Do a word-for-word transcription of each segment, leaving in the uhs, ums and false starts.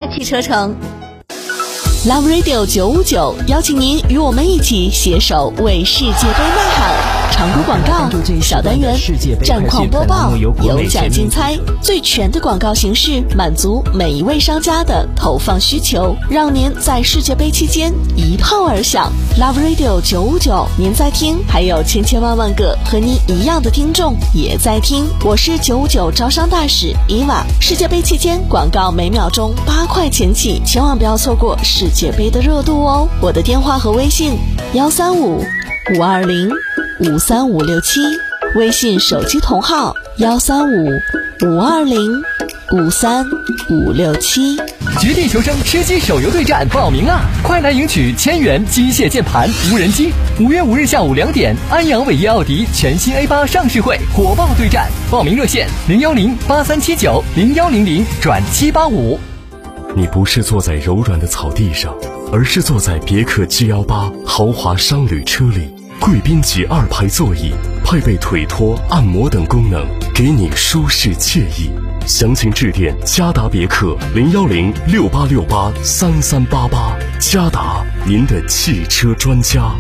汽车城。 Love Radio 九五九邀请您与我们一起携手为世界杯呐喊。常规广告小单元，战况播报，有奖竞猜，最全的广告形式，满足每一位商家的投放需求，让您在世界杯期间一炮而响。Love Radio 九五九，您在听，还有千千万万个和您一样的听众也在听。我是九五九招商大使伊娃。世界杯期间广告每秒钟八块钱起，千万不要错过世界杯的热度哦。我的电话和微信幺三五五二零五三五六七，微信手机同号幺三五五二零五三五六七。 绝地求生吃鸡手游对战报名啦！快来赢取千元机械键盘、无人机。五月五日下午两点，安阳伟业奥迪全新 A 八 上市会火爆对战，报名热线零幺零八三七九零幺零零转七八五。 你不是坐在柔软的草地上，而是坐在别克 G 一八 豪华商旅车里。贵宾级二排座椅，配备腿托、按摩等功能，给你舒适惬意。详情致电嘉达别克零幺零六八六八三三八八，嘉达，您的汽车专家。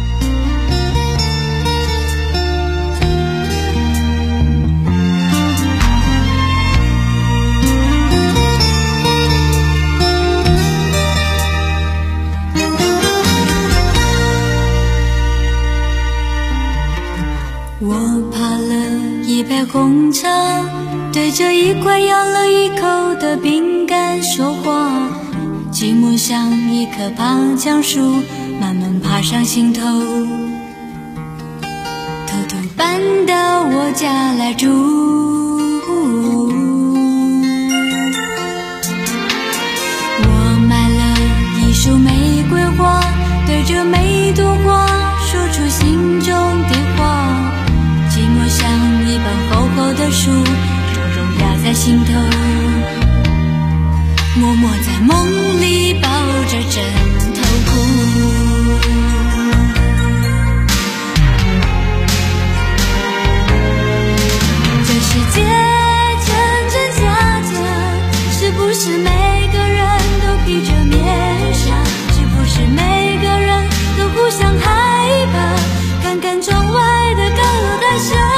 红茶，对着一块咬了一口的饼干说话，寂寞像一棵爬墙树，慢慢爬上心头，偷偷搬到我家来住。我买了一束玫瑰花，对着每朵花说出心中的话，寂寞像一本厚厚的书，重重压在心头，默默在梦里抱着枕头哭。这世界真真假假，是不是每个人都披着面纱？是不是每个人都互相害怕？看看窗外的高楼大厦，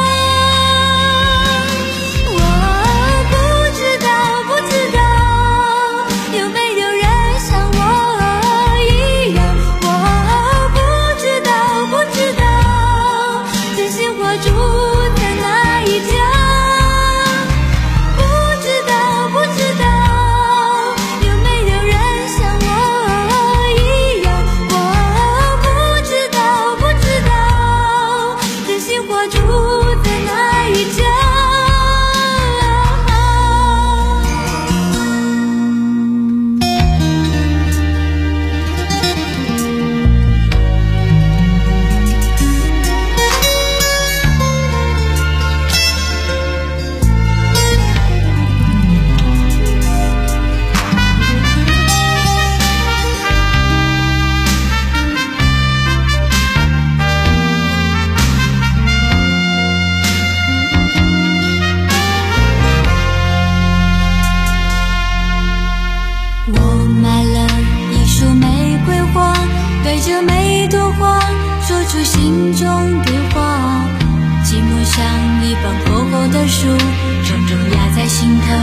对着每朵花说出心中的话，寂寞像一本厚厚的书，重重压在心头，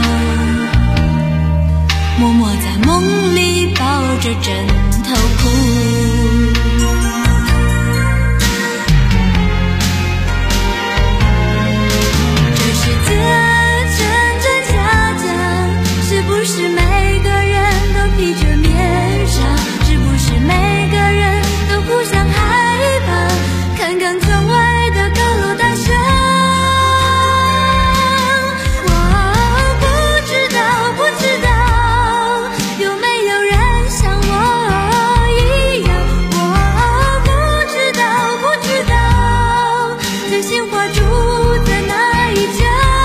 默默在梦里抱着枕头哭。这世界真真假假，是不是每个人都披着面纱？是不是每个人都互相害怕？看看窗外的高楼大厦，我不知道不知道有没有人像我一样，我不知道不知道真心话住在哪一家，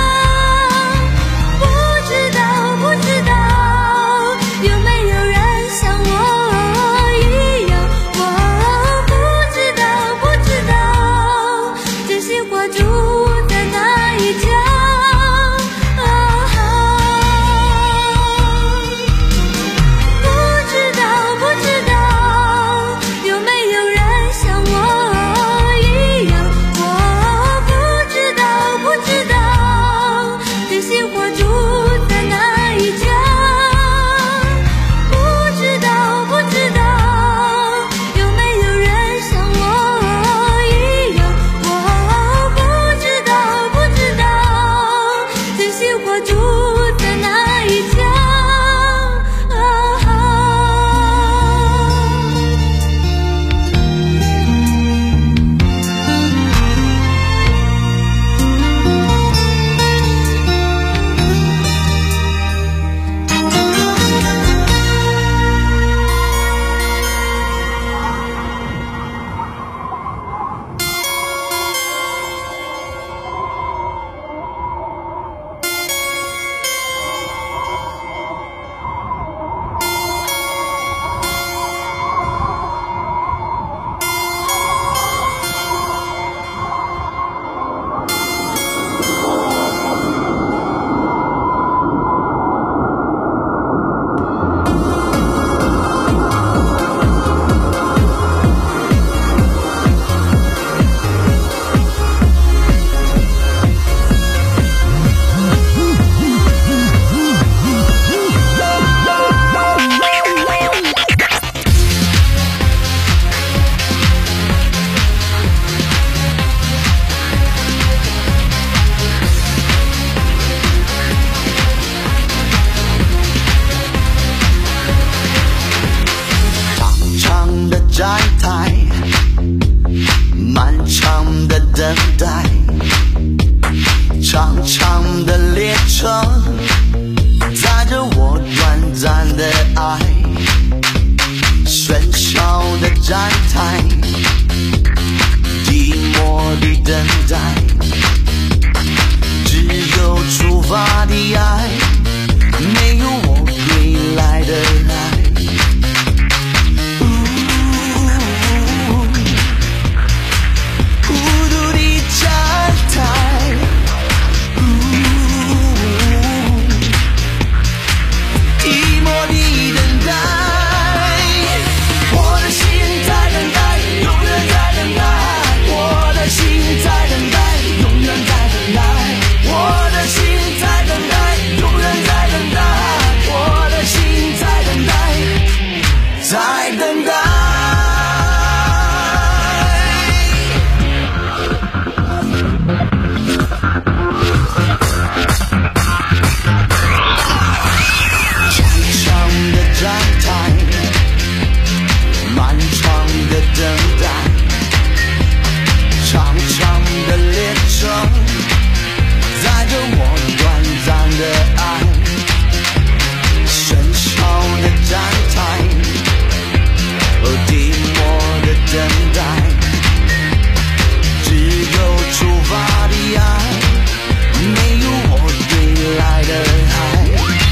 不知道不知道有没有人像我一样。 站台，漫长的等待，长长的列车载着我短暂的爱，喧嚣的站台，寂寞的等待，只有出发的爱，没有我归来的爱。孤独的站台，寂寞的等待，我的心在等待，永远在等待，我的心在等待，永远在等待，我的心在等待，永远在等待，我的心在等待，在等待。等待，长长的列车载着我短暂的爱，喧嚣的站台，寂寞的等待，只有出发的爱，没有我归来的爱。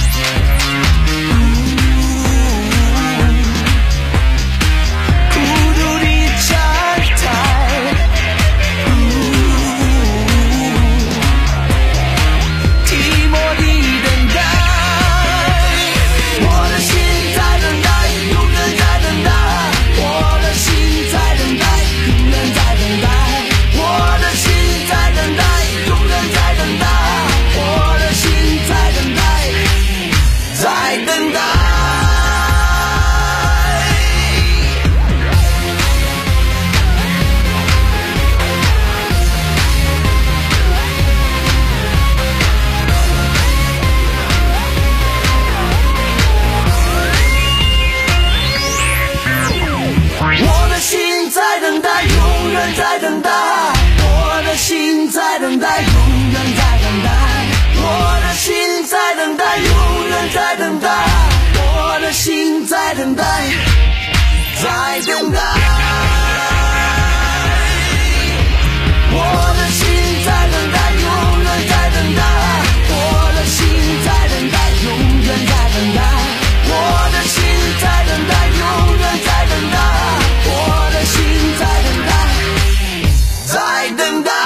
在等待，我的心在等待，永远在等待，我的心在等待，永远在等待，我的心在等待，在等待，我的心在等待，永远在等待，我的心在等待，永远在等待，我的心在等待，永远在等待，我的心在等待，在等待。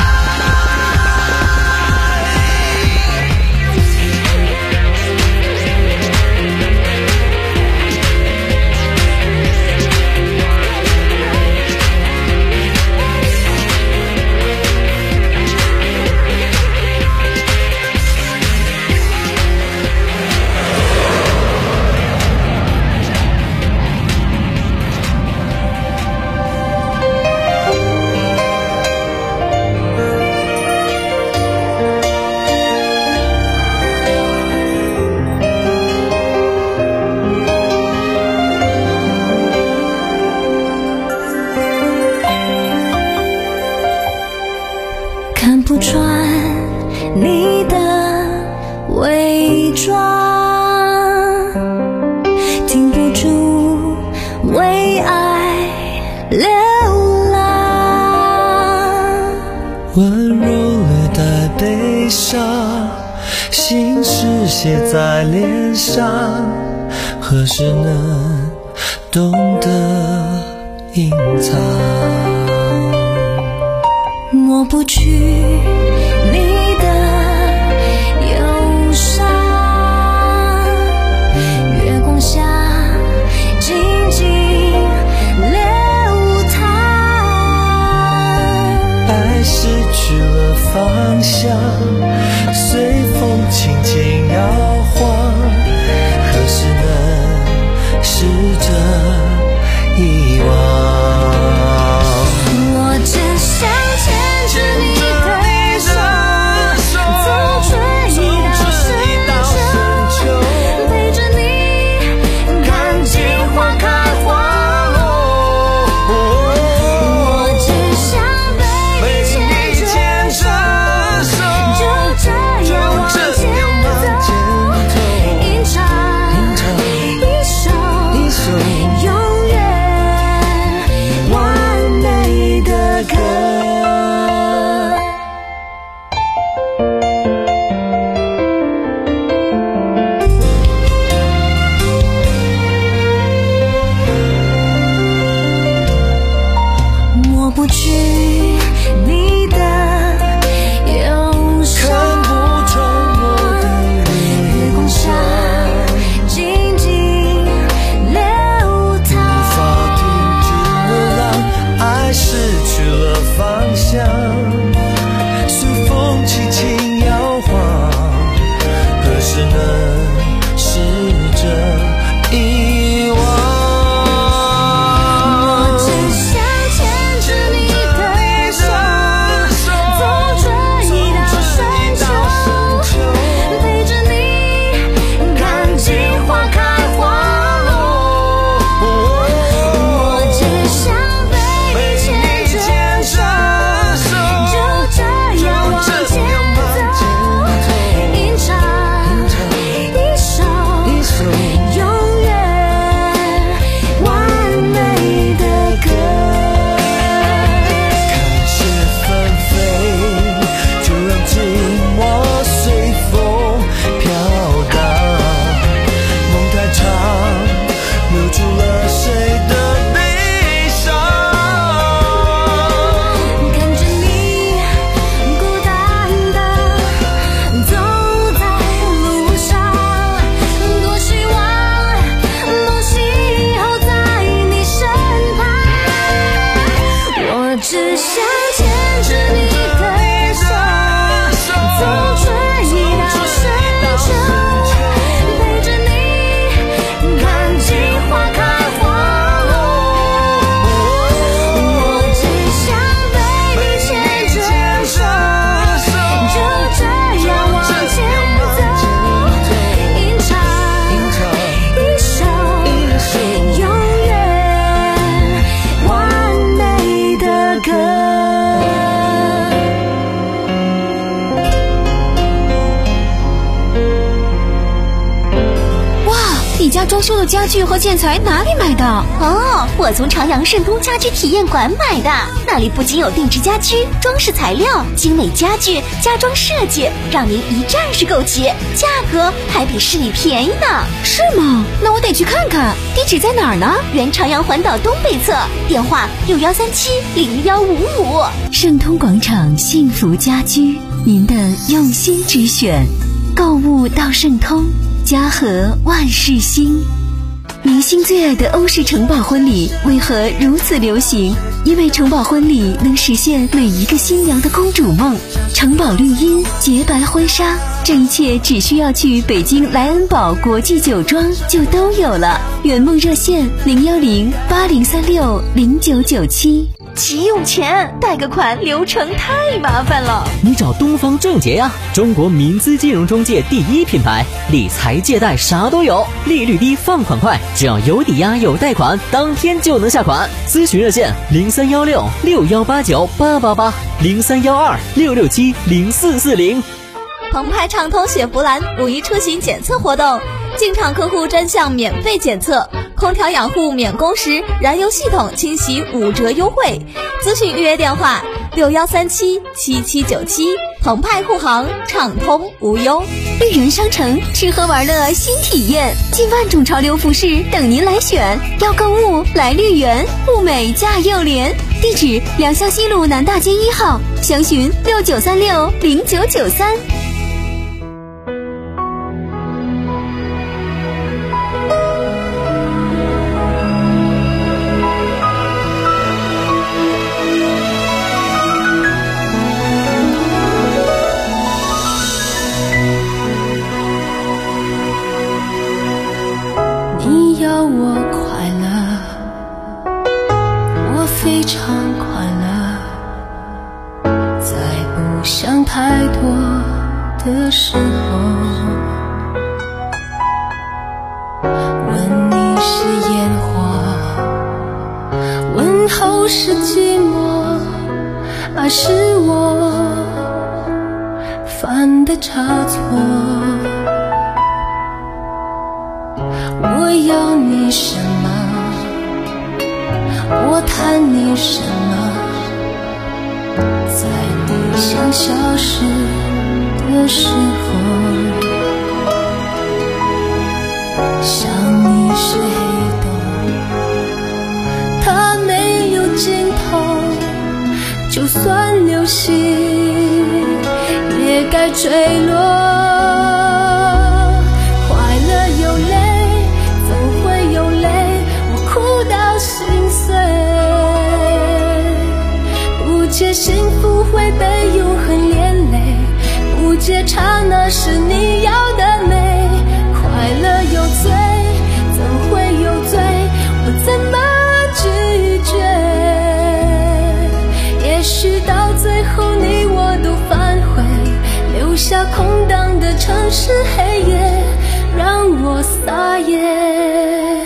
看不穿你的伪装，停不住为爱流浪， 温柔略带悲伤，心事写在脸上，何时能懂得隐藏？ 抹不去你的忧伤，月光下静静流淌， 爱失去了方向，随风轻轻摇晃，何时能试着遗忘？ 我只想牵着你的手，走追到深秋，陪着你看见花开花落。 装修的家具和建材哪里买的？ 哦，我从朝阳盛通家居体验馆买的，那里不仅有定制家居、装饰材料、精美家具、家装设计，让您一站式购齐，价格还比市里便宜呢。 是吗？那我得去看看。地址在哪儿呢？ 原朝阳环岛东北侧，电话六幺三七零幺五五。 盛通广场幸福家居，您的用心之选。购物到盛通，家和万事兴。明星最爱的欧式城堡婚礼为何如此流行？因为城堡婚礼能实现每一个新娘的公主梦。城堡绿荫、洁白婚纱，这一切只需要去北京莱恩堡国际酒庄就都有了。圆梦热线零幺零八零三六零九九七。 急用钱，贷个款流程太麻烦了。 你找东方正捷呀，中国民资金融中介第一品牌，理财借贷啥都有，利率低，放款快，只要有抵押有贷款，当天就能下款。咨询热线零三幺六六幺八九八八八零三幺二六六七零四四零。 澎湃畅通雪佛兰五一出行检测活动，进场客户专项免费检测，空调养护免工时，燃油系统清洗五折优惠。咨询预约电话六幺三七七七九七。澎湃护航，畅通无忧。 绿园商城吃喝玩乐新体验，近万种潮流服饰等您来选。要购物来绿园，物美价又廉。地址：良乡西路南大街一号，详询六九三六零九九三。 你要我快乐，我非常快乐，在不想太多的时候，问你是烟火，问候是寂寞，爱是我犯的差错。我要你什么？我谈你什么？在你想消失的时候，想你是黑洞，它没有尽头，就算流星也该坠落。幸福会被永恒连累，不解刹那是你要的美。快乐有罪，怎会有罪？我怎么拒绝？也许到最后你我都反悔，留下空荡的城市黑夜，让我撒野。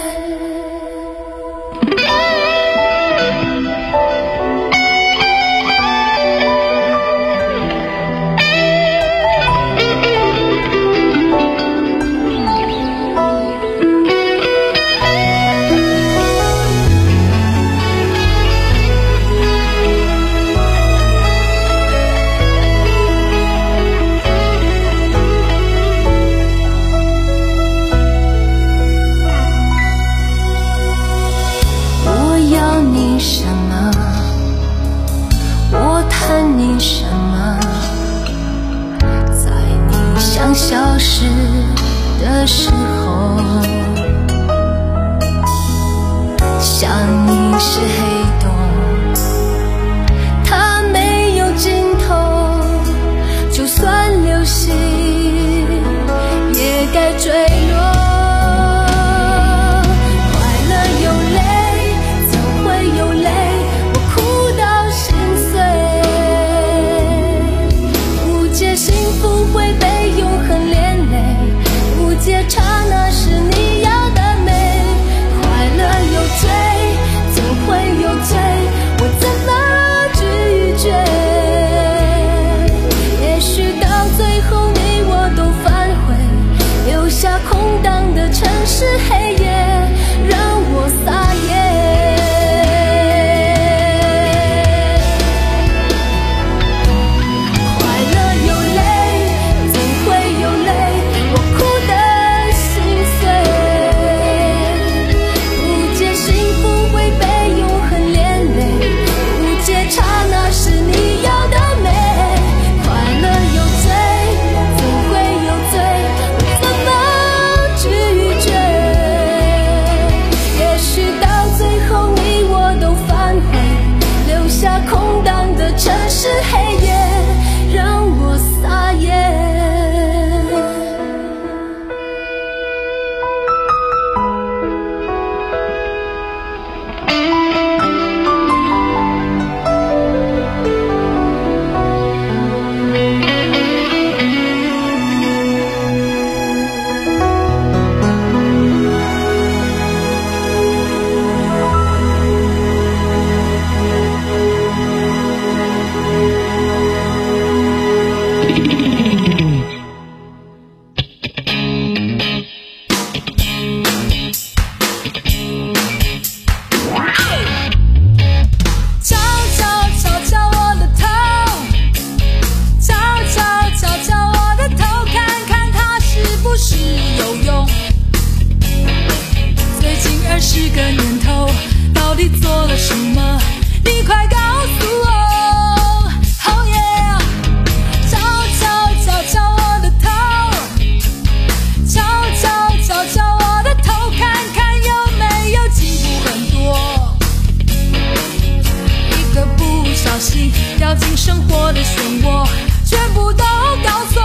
十个年头，到底做了什么？你快告诉我。Oh yeah， 敲敲敲敲我的头，敲敲敲敲我的头，看看有没有进步很多。一个不小心掉进生活的漩涡，全部都搞错。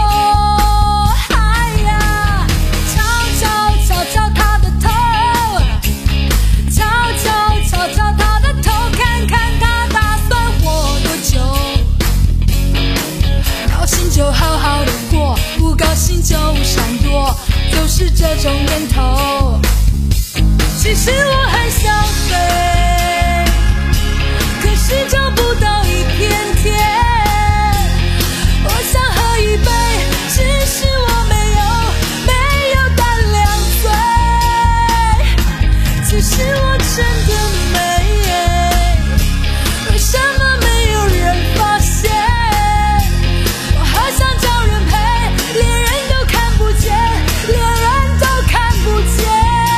就好好的过，不高兴就闪躲，就是这种念头。其实我很想飞，可是找不到一片天。我想喝一杯，只是我没有没有胆量醉。其实我真的美，为什么没有人发现？想找人陪，连人都看不见，连人都看不见。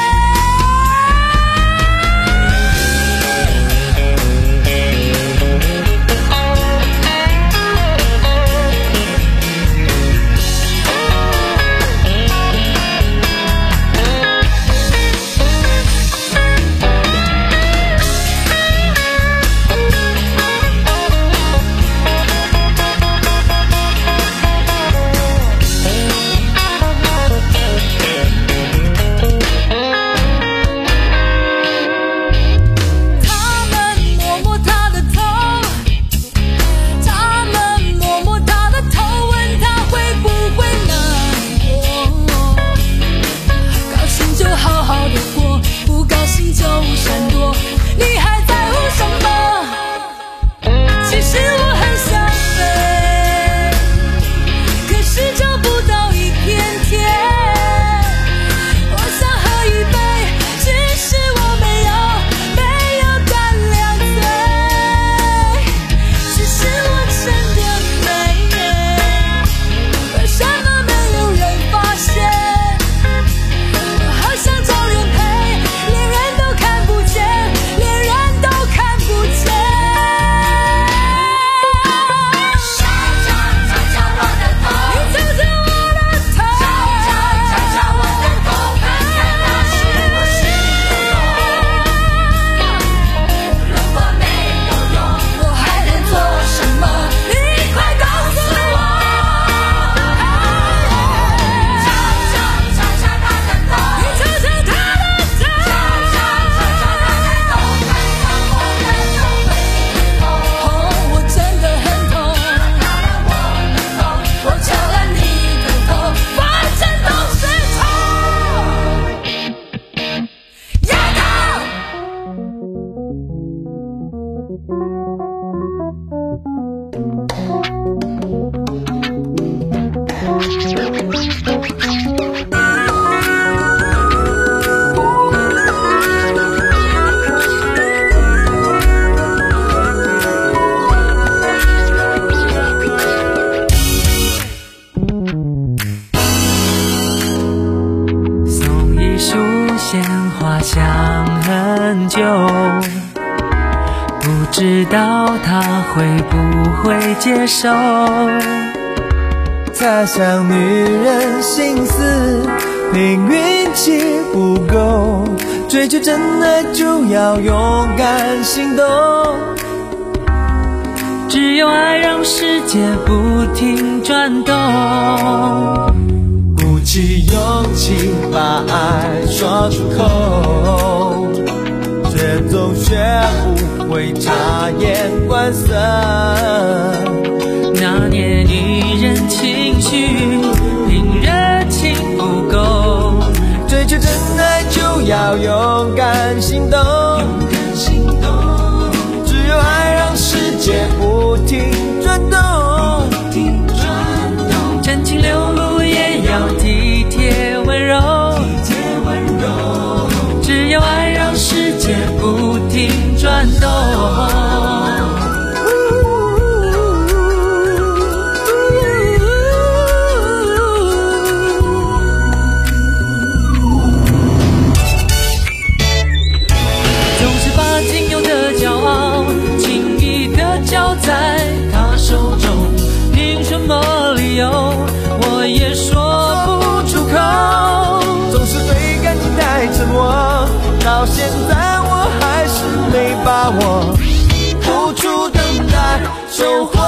不知道他会不会接受， 他想女人心思，凭运气不够，追求真爱就要勇敢行动， 只有爱让世界不停转动， 鼓起勇气把爱说出口，却总学不会察言观色， 拿捏女人情绪，凭热情不够， 追求真爱就要勇敢行动，只有爱让世界不停转动， 真情流露也要体贴温柔，只有爱让世界不停转动。 到现在我还是没把握，付出等待收获。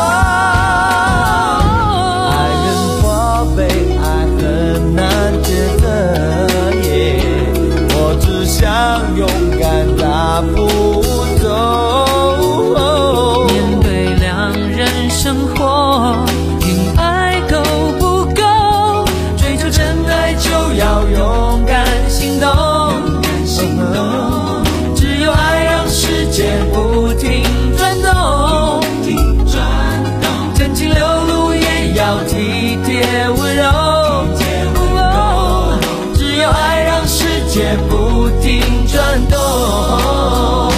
爱人花费，爱很难抉择耶，我只想勇敢大步走。 面对两人生活，因爱够不够？追求真爱就要勇敢行动，只有爱让世界不停转动，真情流露也要体贴温柔，只有爱让世界不停转动。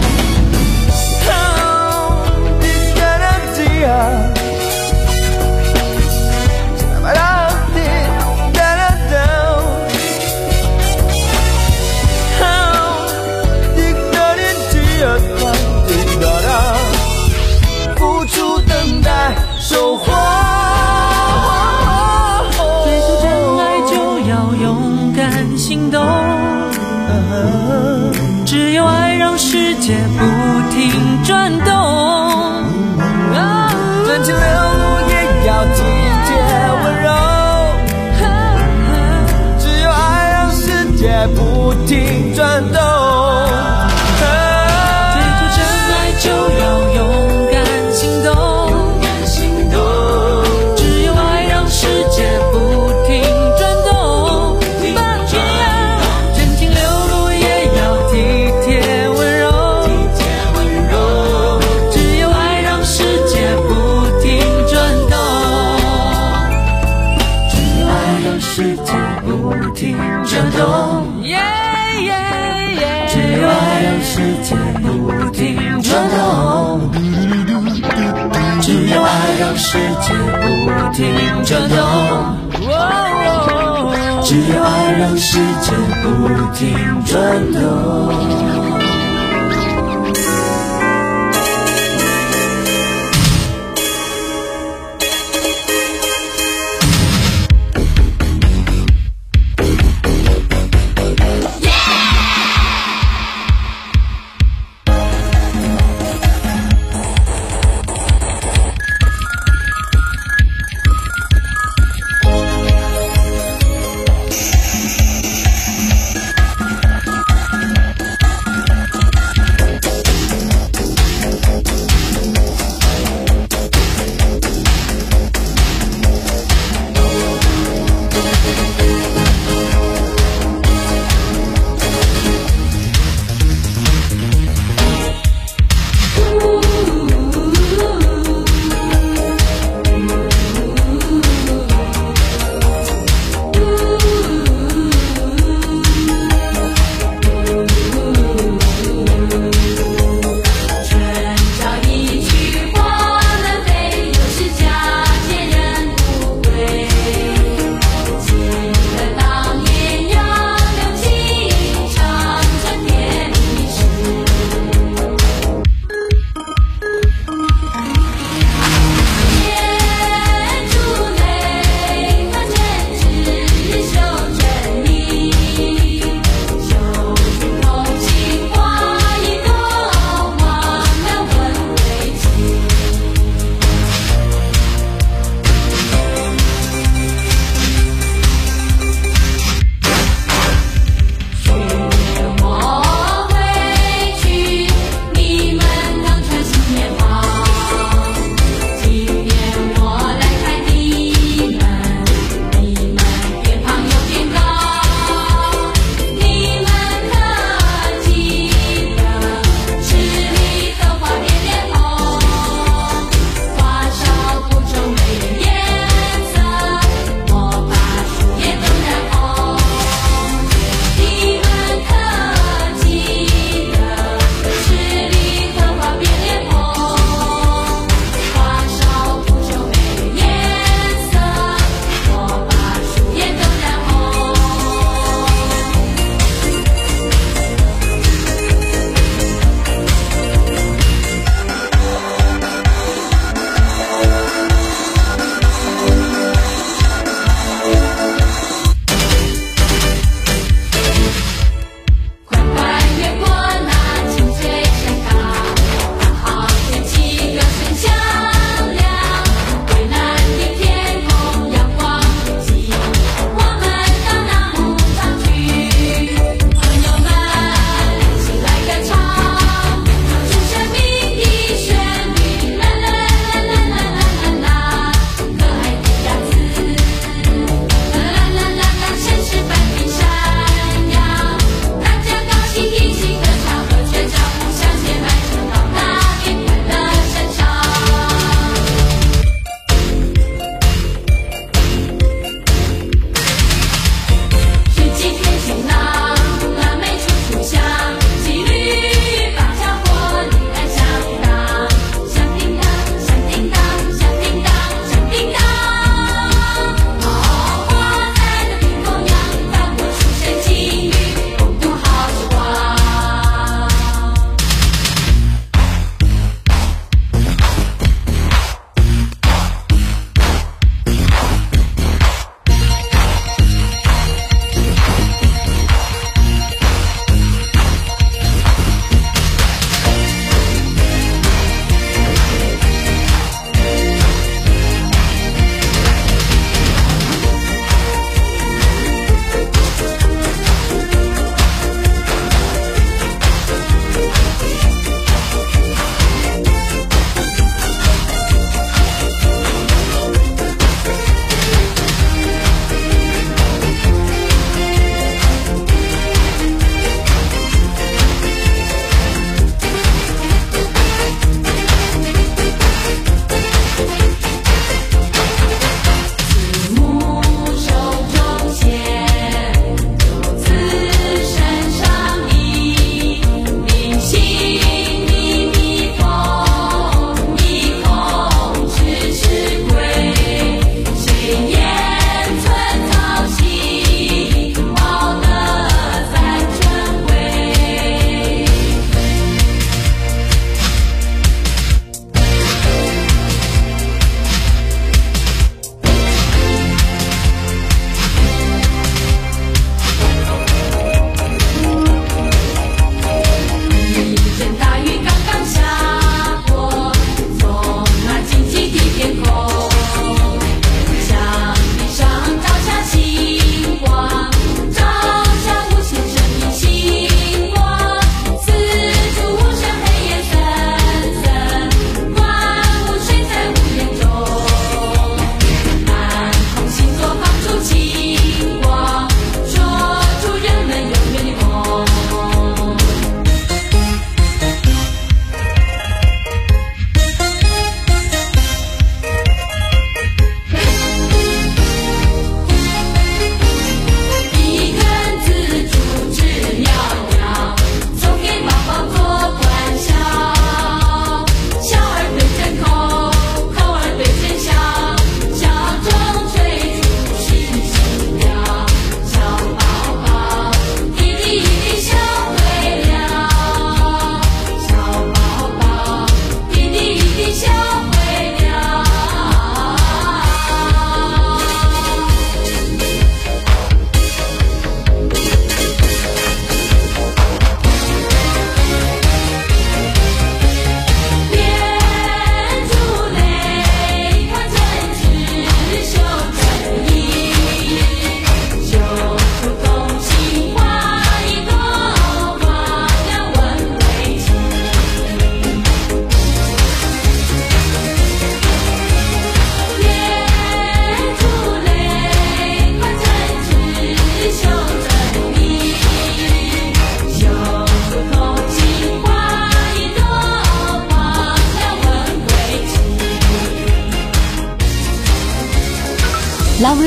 付出等待收获，追求真爱就要勇敢行动，只有爱让世界不停转动，真情流露也要体贴温柔，只有爱让世界不停转动。就要勇敢行动，只有爱让世界不停转动，真情流露也要体贴温柔，只有爱让世界不停转动，只有爱让世界不停转动，只有爱让世界不停转动，只有爱让世界不停转动，只有爱让世界不停转动。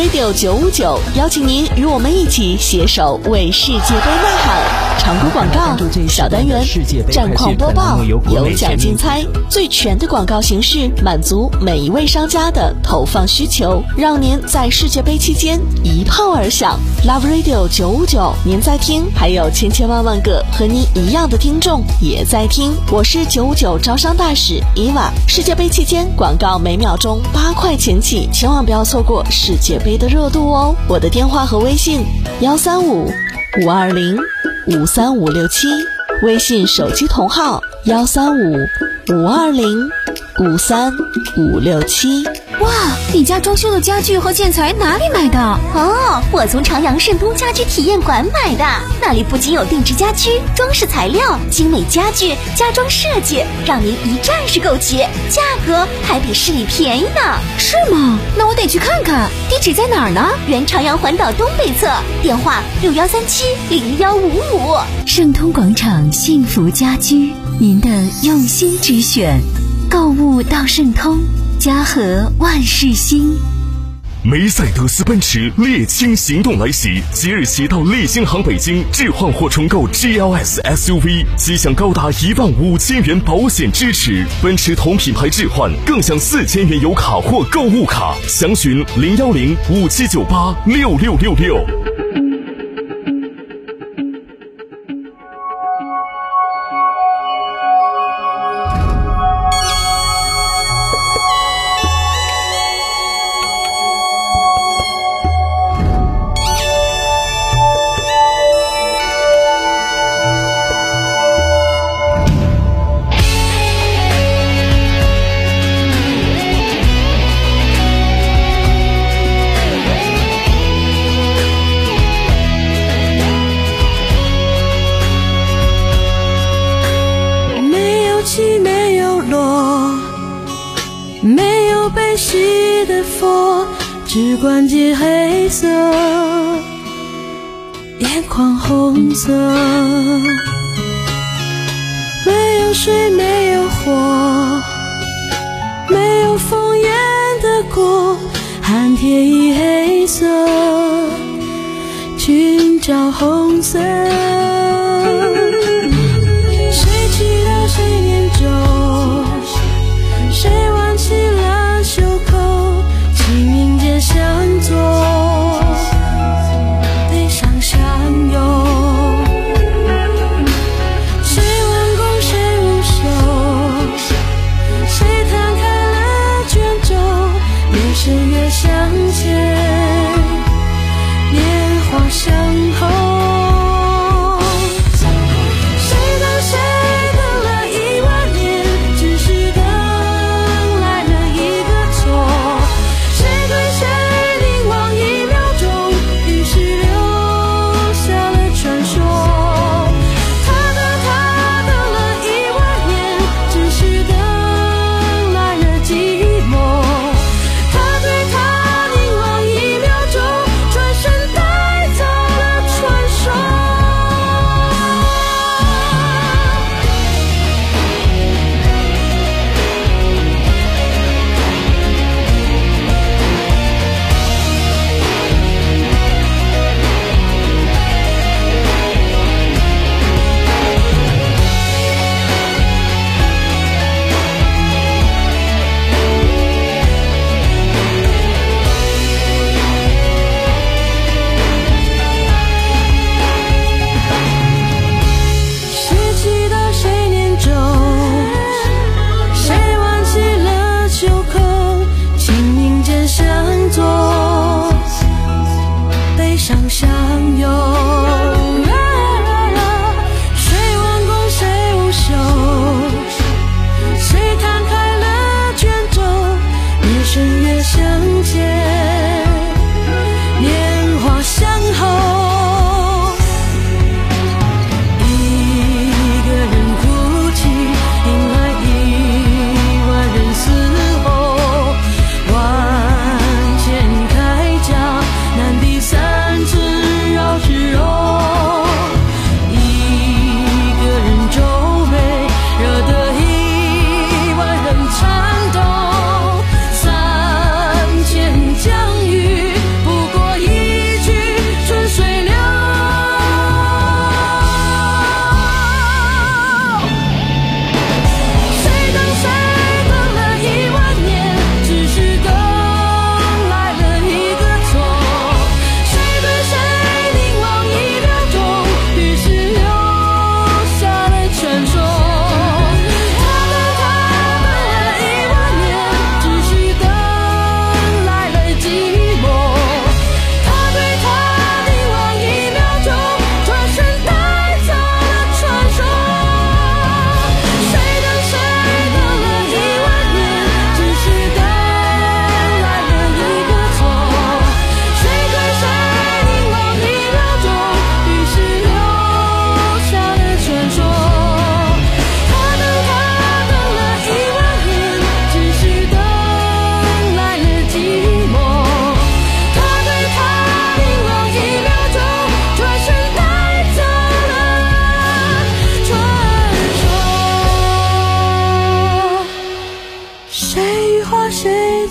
Radio 九五九邀请您与我们一起携手为世界杯呐喊。常规广告、小单元、战况播报、有奖竞猜，最全的广告形式，满足每一位商家的投放需求，让您在世界杯期间一炮而响。Love Radio 九五九，您在听，还有千千万万个和您一样的听众也在听。我是九五九招商大使伊娃。世界杯期间广告每秒钟八块钱起，千万不要错过世界杯的热度哦。我的电话和微信幺三五五二零五三五六七，微信手机同号幺三五五二零五三五六七。 哇，你家装修的家具和建材哪里买的？ 哦，我从长阳盛东家居体验馆买的，那里不仅有定制家居、装饰材料、精美家具、家装设计，让您一站式购齐，价格还比市里便宜呢。 是吗？那我得去看看。地址在哪儿呢？ 原长阳环岛东北侧，电话六幺三七零幺五五。 盛通广场幸福家居，您的用心之选，购物到盛通，家和万事兴。 梅赛德斯奔驰猎青行动来袭，即日起到利星行北京置换或重购 G L S S U V， 即享高达一万五千元保险支持。奔驰同品牌置换更享四千元油卡或购物卡。详询零幺零五七九八六六六六。 没有被洗的佛，只关记黑色，眼眶红色。没有水，没有火，没有烽烟的锅，寒铁已黑色，裙角红色。谁祈祷谁念咒，谁挽起了袖口，清明节相左，悲伤相拥。谁弯弓谁无手，谁摊开了卷轴，越深越向前，年华相候。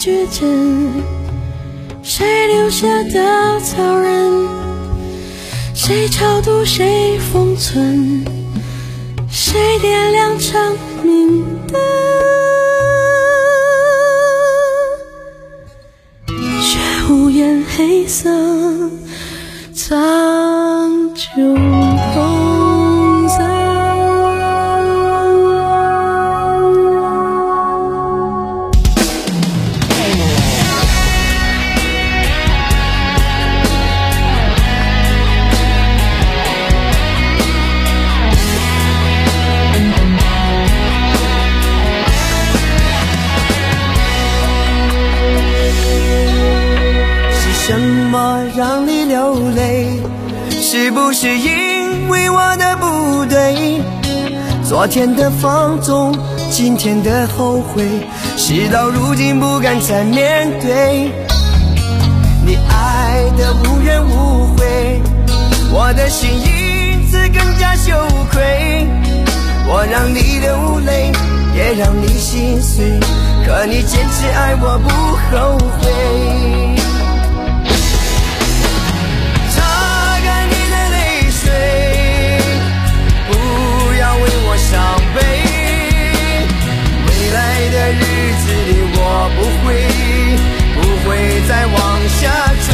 矩阵，谁留下稻草人，谁超度谁封存，谁点亮长明灯，却无言黑色苍穹红色。 什么让你流泪？是不是因为我的不对？昨天的放纵，今天的后悔，事到如今不敢再面对。你爱的无怨无悔，我的心因此更加羞愧。我让你流泪，也让你心碎，可你坚持爱我不后悔。伤悲，未来的日子里我不会不会再往下坠，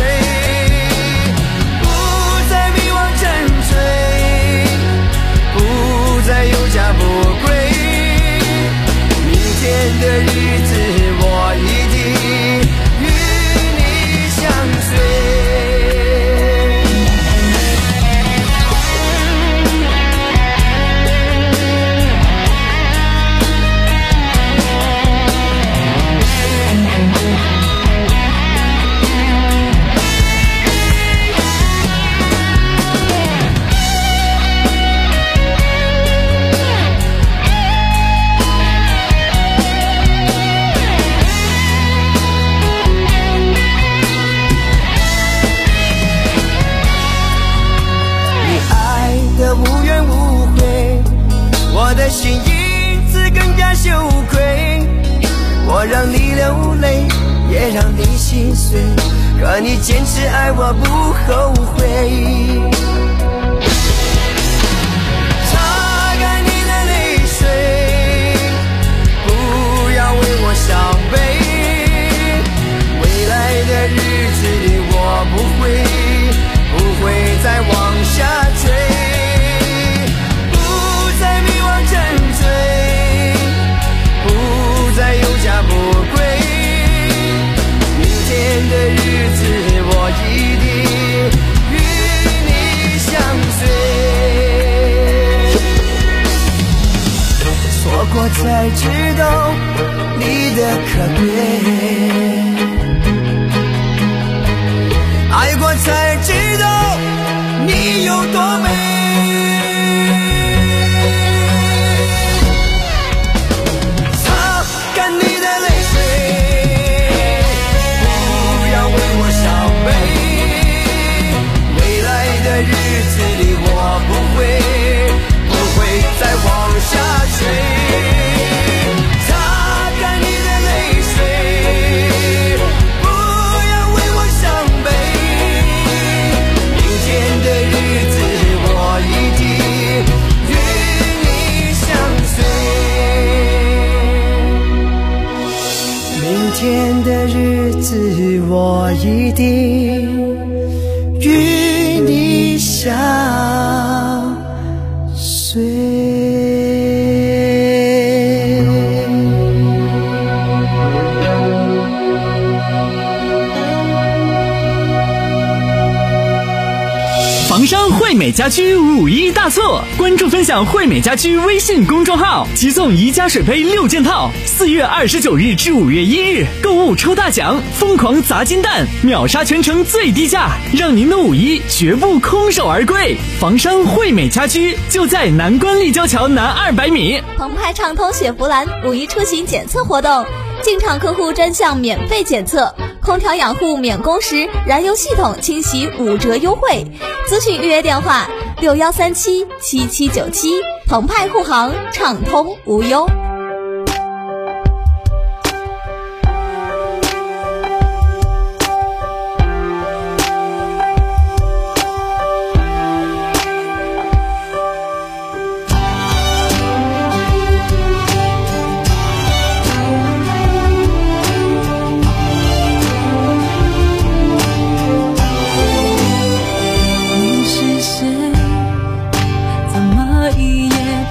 不再迷惘沉醉，不再有家不归。明天的日子我一定与你相随。我的心因此更加羞愧，我让你流泪，也让你心碎，可你坚持爱我不后悔。擦干你的泪水，不要为我伤悲，未来的日子里我不会不会再往下坠。再有家不归，明天的日子我一定与你相随。错过才知道你的可贵，爱过才知道你有多美。日子里我不会不会再往下坠，擦干你的泪水，不要为我伤悲，明天的日子我一定与你相随，明天的日子我一定与你相随。 房商惠美家居五一大促，关注分享惠美家居微信公众号，即送宜家水杯六件套。四月二十九日至五月一日，购物抽大奖，疯狂砸金蛋，秒杀全城最低价，让您的五一绝不空手而归。房商惠美家居就在南关立交桥南二百米。 澎湃畅通雪佛兰五一出行检测活动，进场客户专项免费检测，空调养护免工时，燃油系统清洗五折优惠。咨询预约电话六幺三七七七九七，澎湃护航，畅通无忧。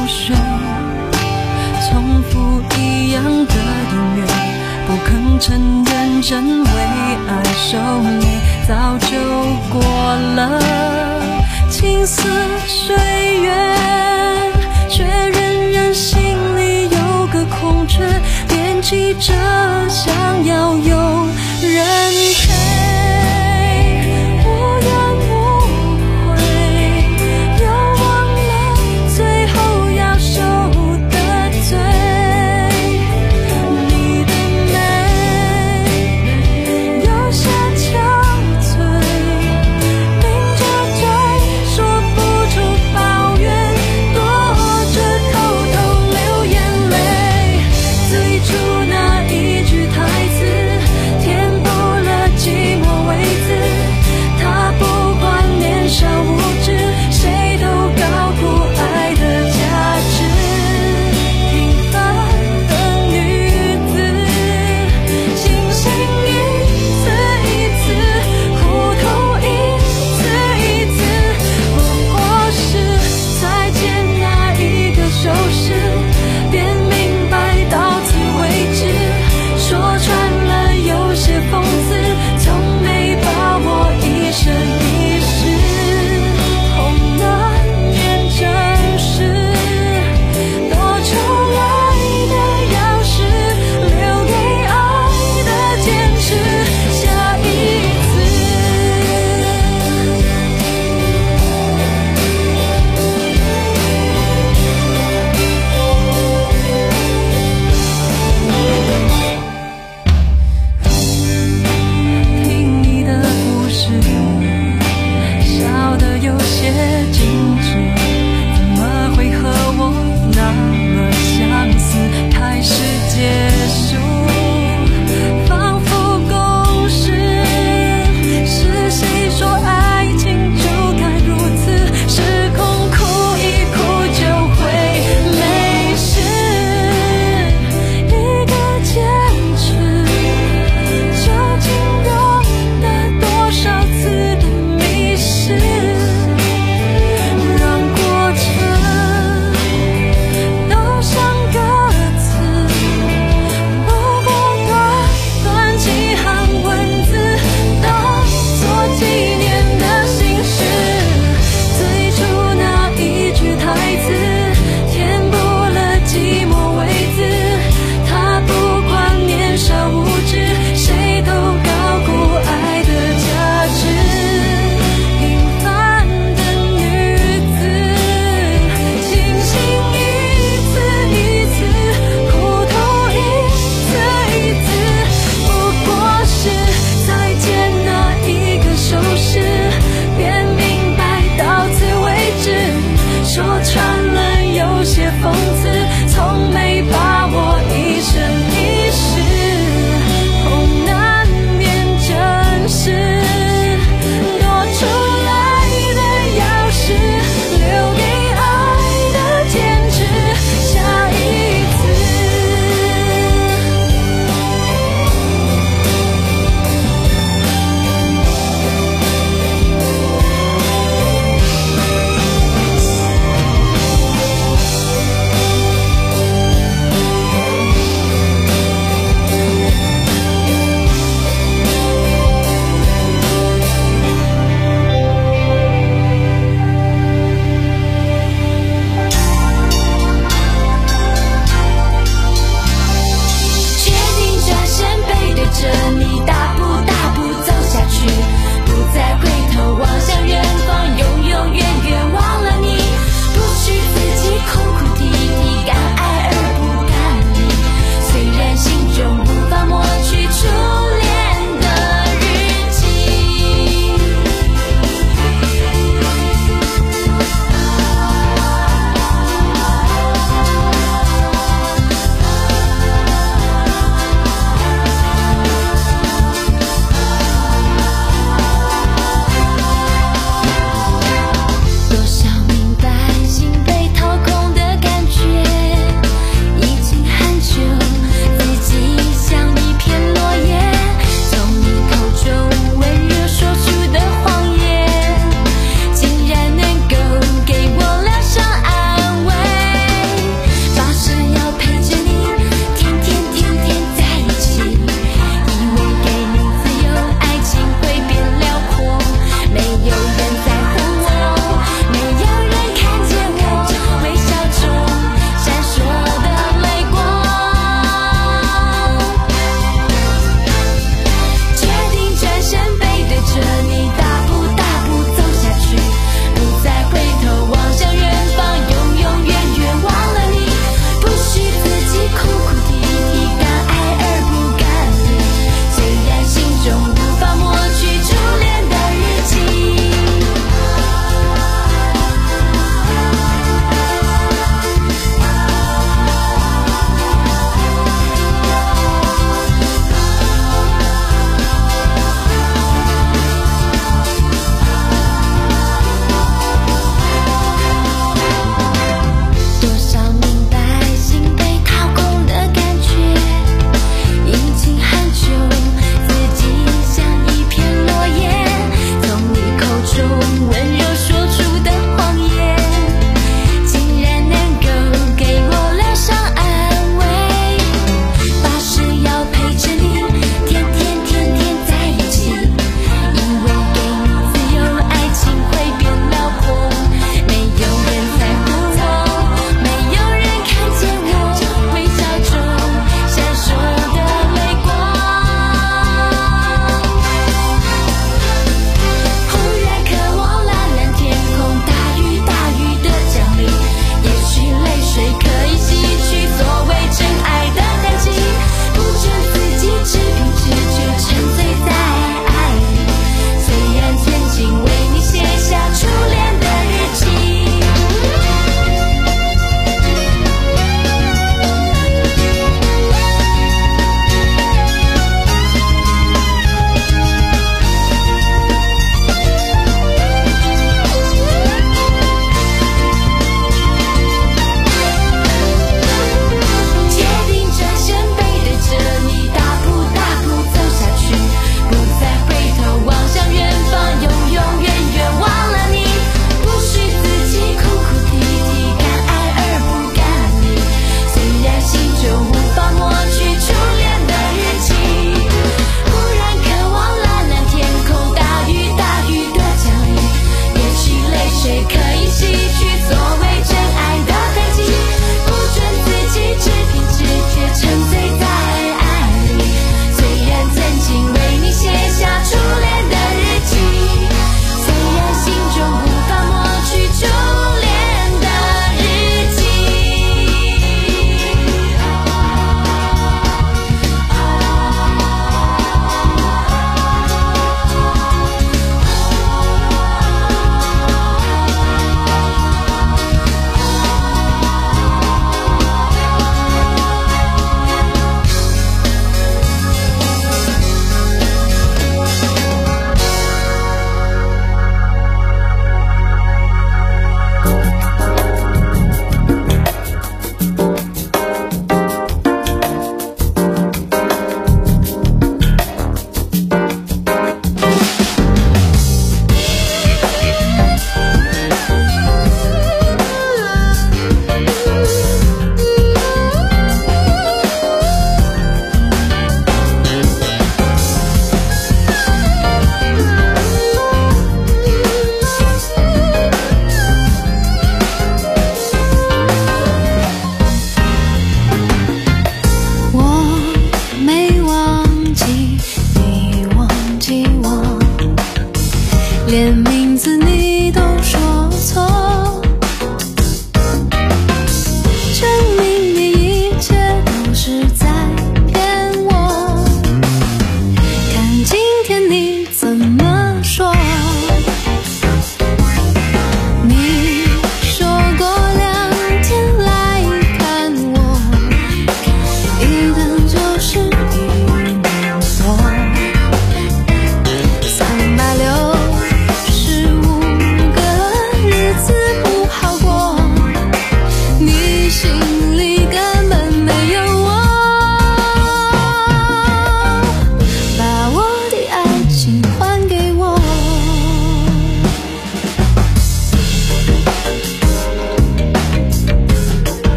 不睡，重复一样的音乐，不肯承认真为爱受累，早就过了青涩岁月，却仍然心里有个空缺，惦记着想要有人陪。 最初那一句台词填补了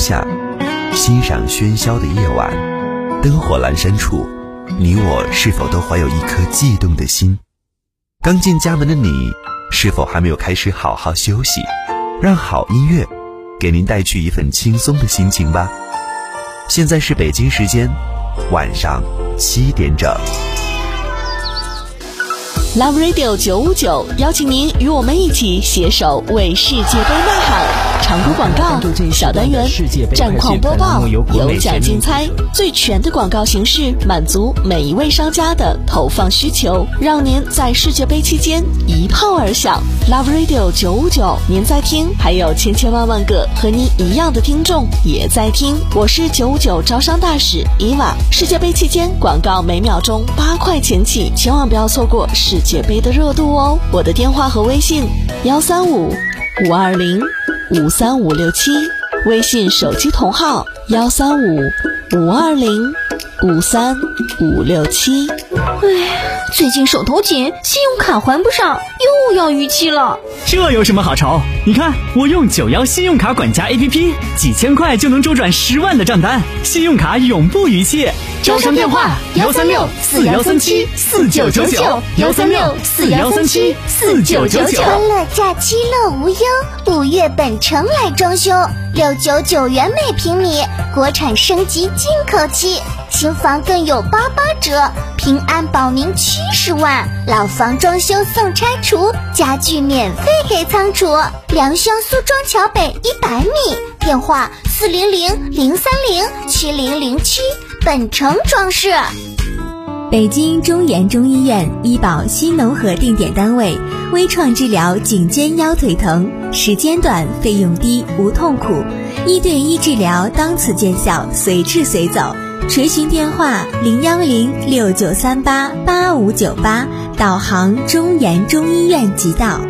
下，欣赏喧嚣的夜晚，灯火阑珊处，你我是否都怀有一颗悸动的心？刚进家门的你，是否还没有开始好好休息？让好音乐给您带去一份轻松的心情吧。现在是北京时间晚上七点整。 Love Radio 九五九邀请您与我们一起携手为世界杯呐喊。长途广告小单元，战况播报，有奖竞猜，最全的广告形式，满足每一位商家的投放需求，让您在世界杯期间一炮而响。Love Radio 九五九，您在听，还有千千万万个和您一样的听众也在听。我是九五九招商大使伊娃。世界杯期间广告每秒钟八块钱起，千万不要错过世界杯的热度哦。我的电话和微信幺三五五二零五三五六七，微信手机同号幺三五五二零五三五六七。 哎，最近手头紧，信用卡还不上，又要逾期了。 这有什么好愁？你看我用九幺信用卡管家 A P P， 几千块就能周转十万的账单，信用卡永不逾期。 招商电话幺三六四幺三七四九九九，幺三六四幺三七四九九九。 欢乐假期乐无忧，五月本城来装修，六九九元每平米，国产升级进口漆，新房更有八八折，平安保民七十万，老房装修送拆除，家具免费给仓储。良乡苏庄桥北一百米，电话四零零零三零七零零七。本城装饰。 北京中研中医院医保新农合定点单位，微创治疗颈肩腰腿疼，时间短，费用低，无痛苦，一对一治疗当此见效，随治随走。垂询电话零幺零六九三八八五九八，导航中研中医院即到。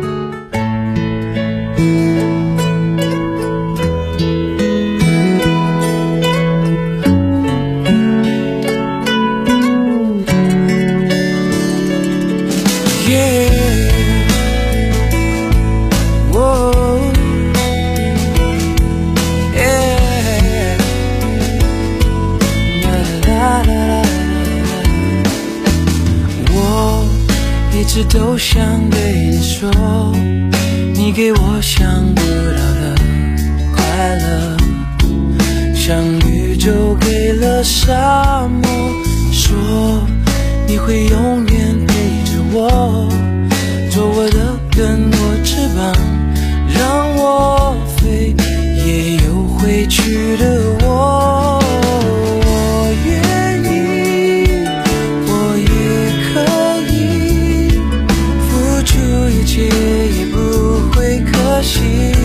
都想对你说，你给我想不到的快乐，像宇宙给了沙漠，说你会永远陪着我，做我的更多翅膀，让我飞，也有回去的我。我愿意，我也可以付出一切，也不会可惜。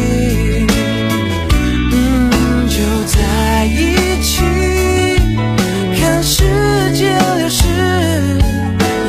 嗯，就在一起，看世界流逝，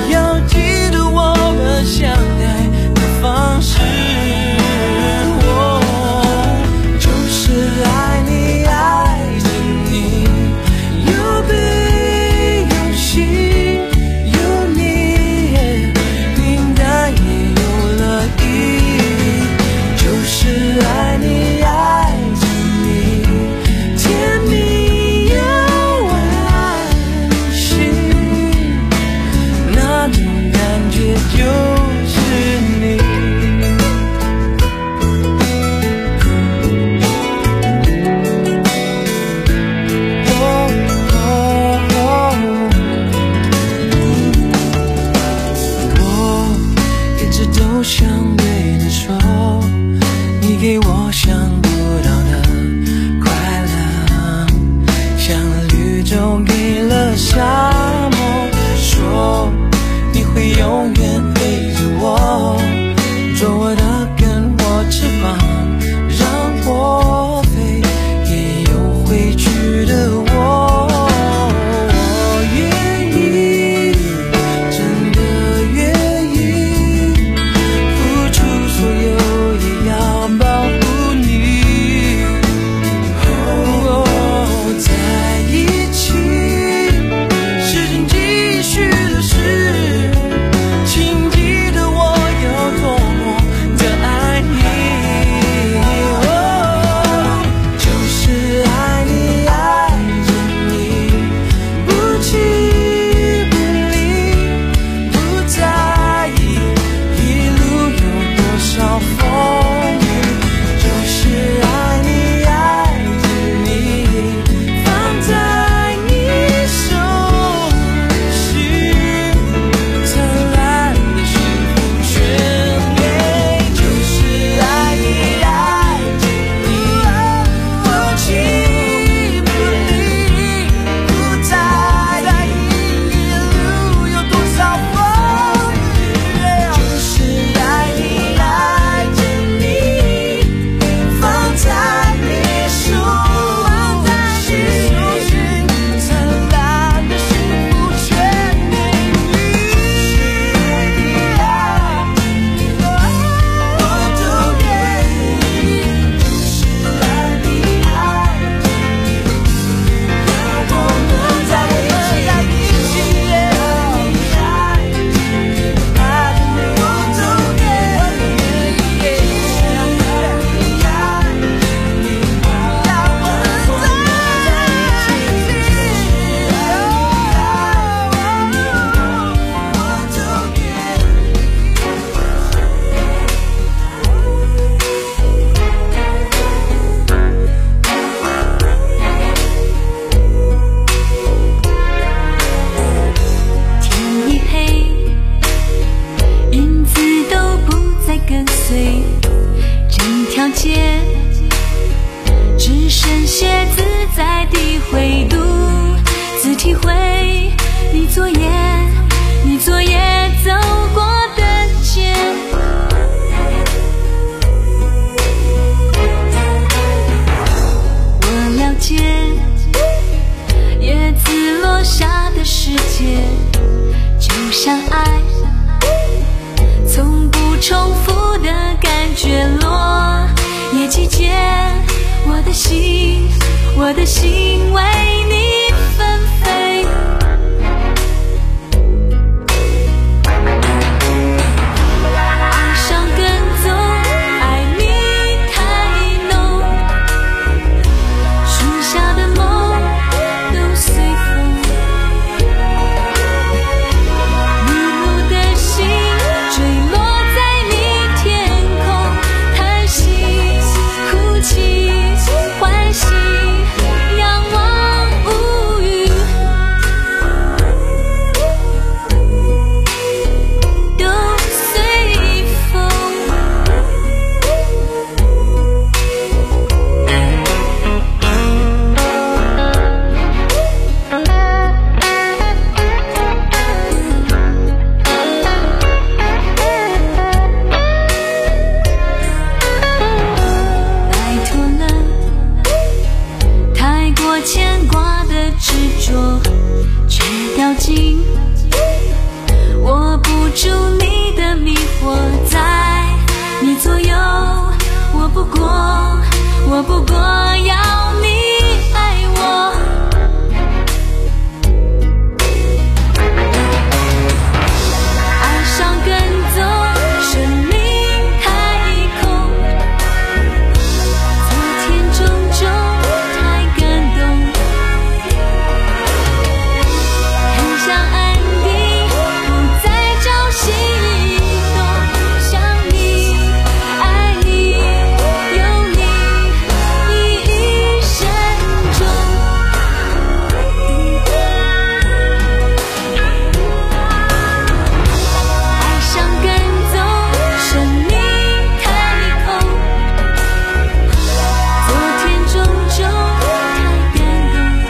心为你纷飞。爱上跟踪，爱你太浓，许下的梦都随风。迷路的心坠落在你天空，叹息、哭泣、欢喜，仰望无语，都随风。摆脱了太过牵挂的执着，却掉进握不住你的迷惑，在你左右，我不过，我不过要你爱我。爱上跟踪，生命太空，昨天种种太感动，很想安定，不再朝夕动，想你，爱你，有你，一生中。爱上跟踪，生命太空，昨天种种太感动，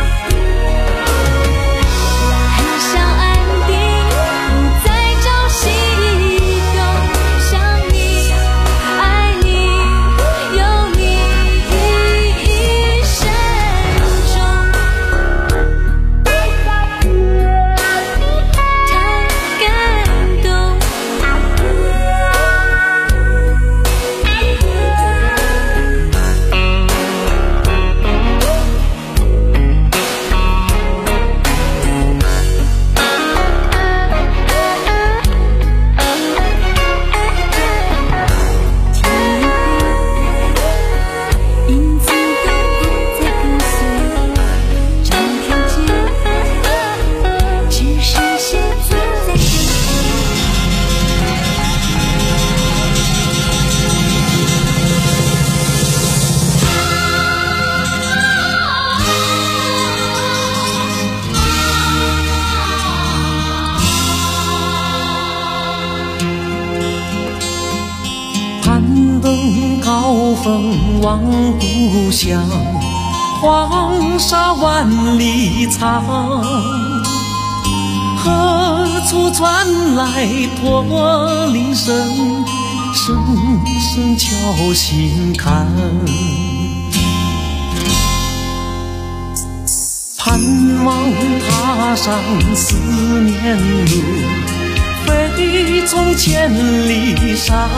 很想安定，不再朝夕动，想你，爱你，有你，一生中。太感动。影子都不再跟随，这条街只剩写字在身攀登高峰望故乡，黄沙万里长，何处传来驼铃声，声声敲心坎。盼望踏上思念路，飞从千里山，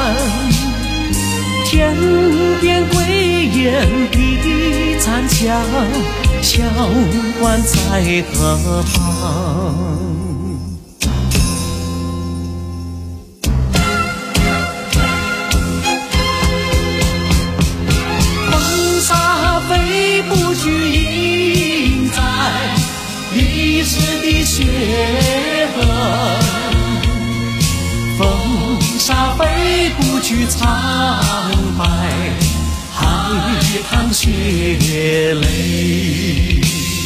天边归雁披残香，相关在河旁。黄沙飞不去，印在历史的血痕。风沙飞不去，苍白海棠血泪。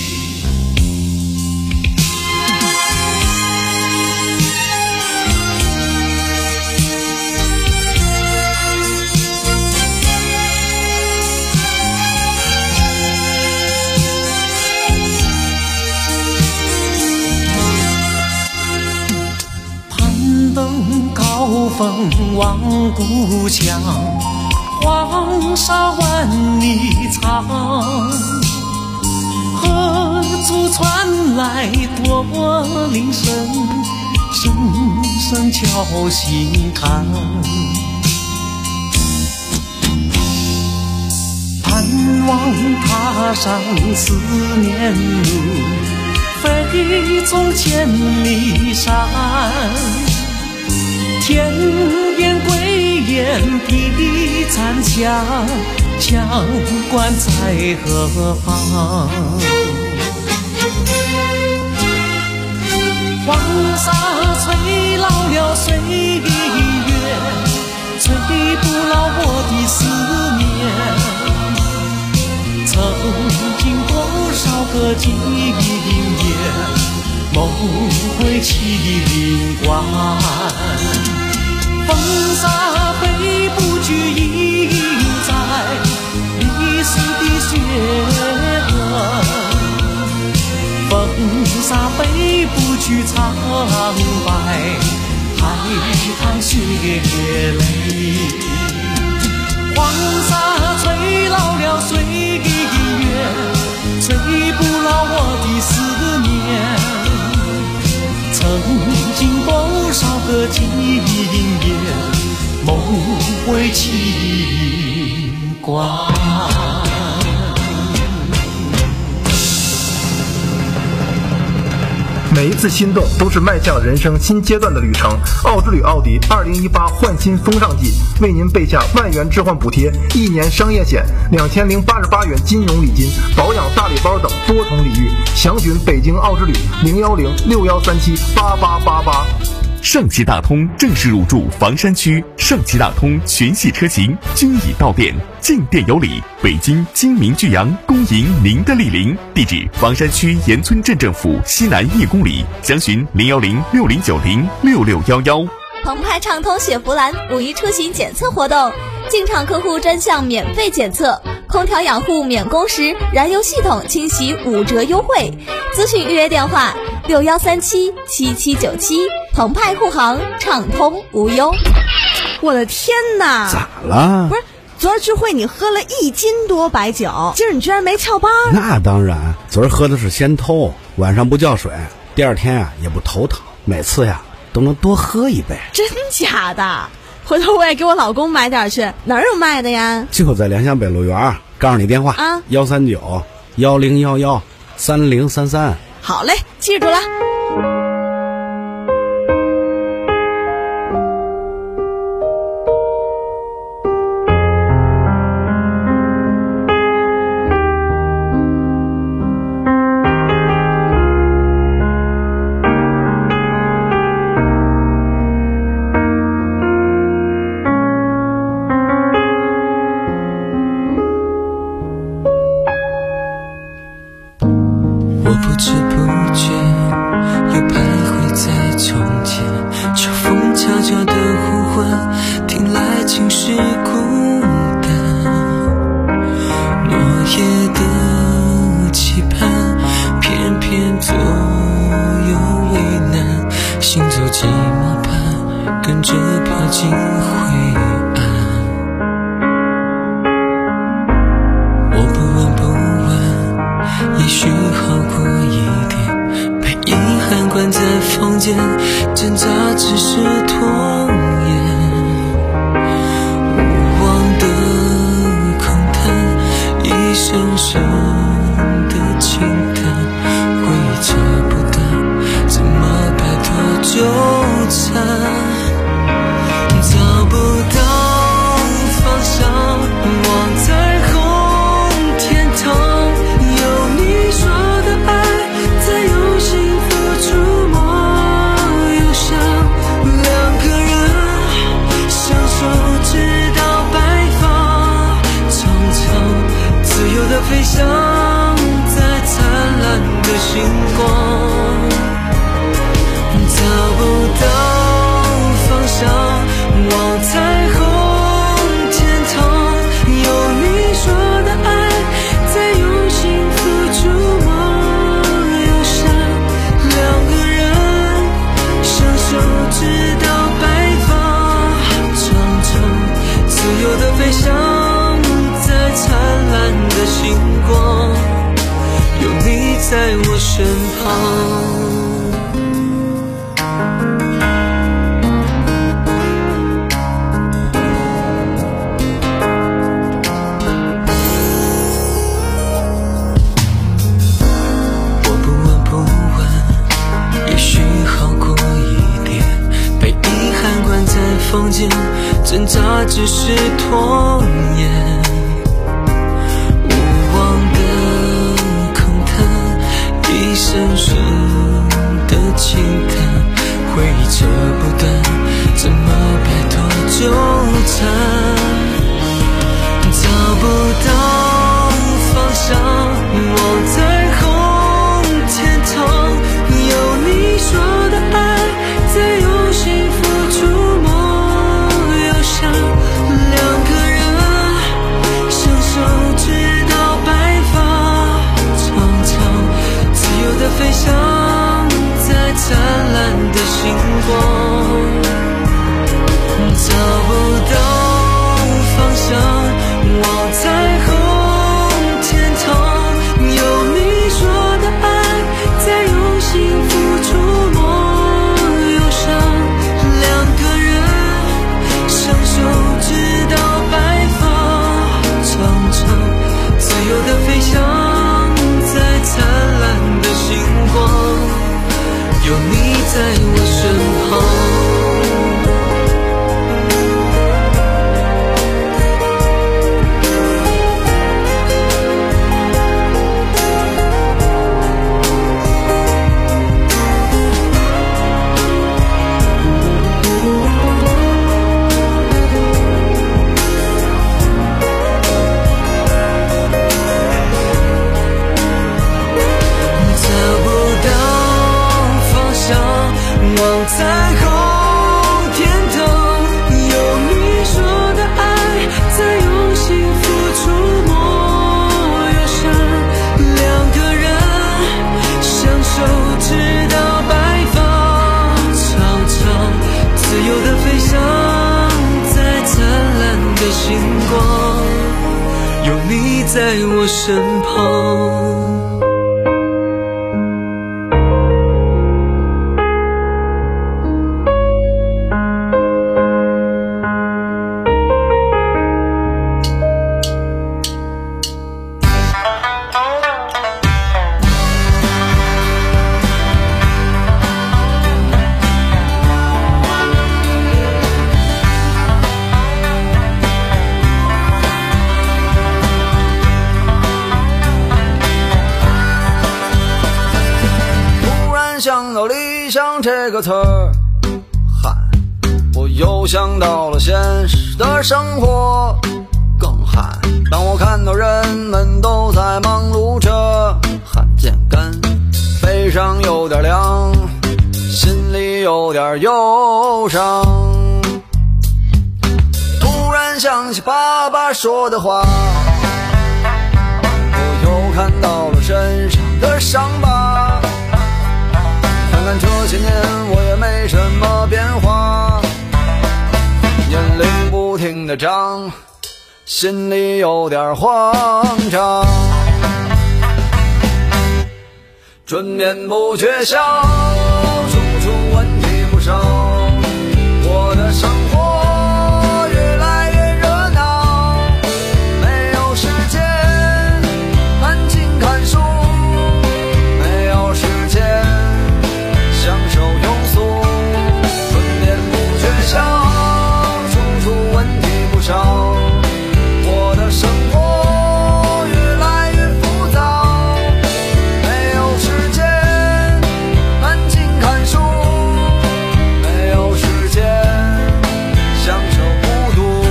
高峰望故乡，黄沙万里长，何处传来驼铃声，声声敲心坎。盼望踏上思念路，飞纵千里山。天边归雁披残枪，羌关在何方？黄沙吹老了岁月，吹不老我的思念。曾经多少个今夜，梦回麒麟关。风沙飞不去印在历史的血痕，风沙飞不去苍白海棠血泪。黄沙吹老了岁月，吹不老我的思念。曾经多少个今夜，梦回麒麟关。 每一次心动都是迈向人生新阶段的旅程。奥之旅奥迪二零一八换新风尚季为您备下万元置换补贴、一年商业险、两千零八十八元金融礼金、保养大礼包等多重礼遇。详询北京奥之旅零幺零六幺三七八八八八。 上汽大通正式入驻房山区，上汽大通全系车型均已到店，进店有礼。北京金明巨阳恭迎您的莅临，地址房山区岩村镇政府西南一公里，详询零幺零六零九零六六幺幺。 澎湃畅通雪佛兰五一出行检测活动，进场客户专项免费检测，空调养护免工时，燃油系统清洗五折优惠。咨询预约电话六幺三七七七九七。澎湃护航，畅通无忧。 我的天哪！ 咋了？ 不是，昨儿聚会你喝了一斤多白酒，今儿你居然没翘班？ 那当然，昨儿喝的是仙偷，晚上不叫水，第二天啊也不头疼，每次呀都能多喝一杯。 真假的？回头我也给我老公买点去，哪儿有卖的呀？ 就在良乡北路园，告诉你电话啊，幺三九幺零幺幺三零三三。 好嘞，记住了。 不知不觉又徘徊在从前，秋风悄悄的呼唤，听来尽是孤单。落叶的期盼，偏偏左右为难，行走寂寞般，跟着飘进灰暗。我不闻不问，也许好过一点，被遗憾关在房间，挣扎只是拖延。无望的空谈，一声声的轻叹，回忆扯不断，怎么摆脱纠缠？找不到方向，望彩虹天堂，有你说的爱，在用心付出梦又想，两个人相守直到白发，长长自由的飞翔。 间，挣扎只是拖延。无望的空谈，一生疏的情感，回忆扯不断，怎么摆脱纠缠？找不到方向，我在红天堂，有你说的爱在用心付出，梦又像两个人相守直到白发苍苍，自由的飞翔在灿烂的星光。找不到方向，我在红天堂，有你说的爱在用心付出，梦又像两个人相守直到白发苍苍，自由的飞翔在灿烂的星光，有你在我身旁。在红天堂，有你说的爱在用心付出，梦又像两个人相守直到白发苍苍，自由的飞翔在灿烂的星光，有你在我身旁。 想到理想这个词儿，嗨，我又想到了现实的生活，更嗨。当我看到人们都在忙碌着，汗渐干，背上有点凉，心里有点忧伤。突然想起爸爸说的话，我又看到了身上的伤疤。看这些年我也没什么变化，年龄不停地长，心里有点慌张。春眠不觉晓，处处问题不少，我的生活越来越热闹，没有时间安静看书，没有时间享受庸俗，春眠不觉晓，处处问题不少，我的生活越来越浮躁，没有时间安静看书，没有时间享受孤独。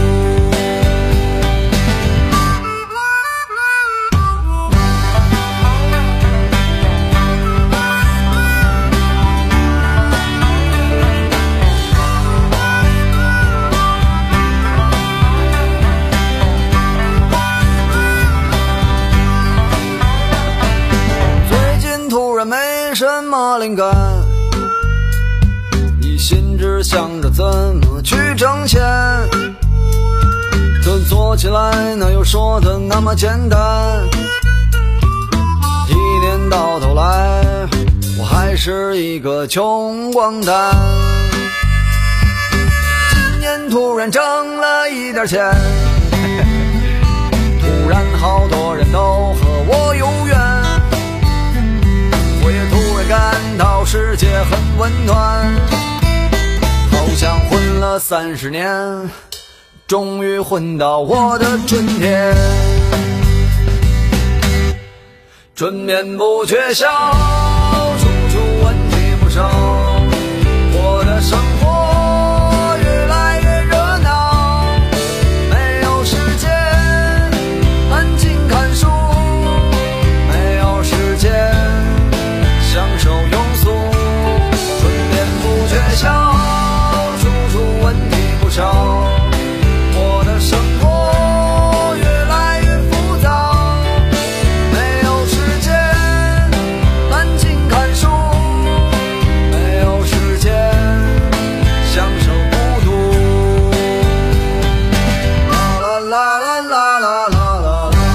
没什么灵感，一心只想着怎么去挣钱，可做起来哪有说的那么简单，一年到头来我还是一个穷光蛋。今年突然挣了一点钱，突然好多人都和我有缘，我也突然感到世界很温暖，好像混了了三十年，终于混到我的春天。春眠不觉晓，处处问题不少，我的生活越来越热闹，没有时间安静看书，没有时间享受庸俗。春眠不觉晓，处处问题不少，我的生活越来越浮躁，没有时间安静看书，没有时间享受孤独。啦啦啦啦啦啦啦啦。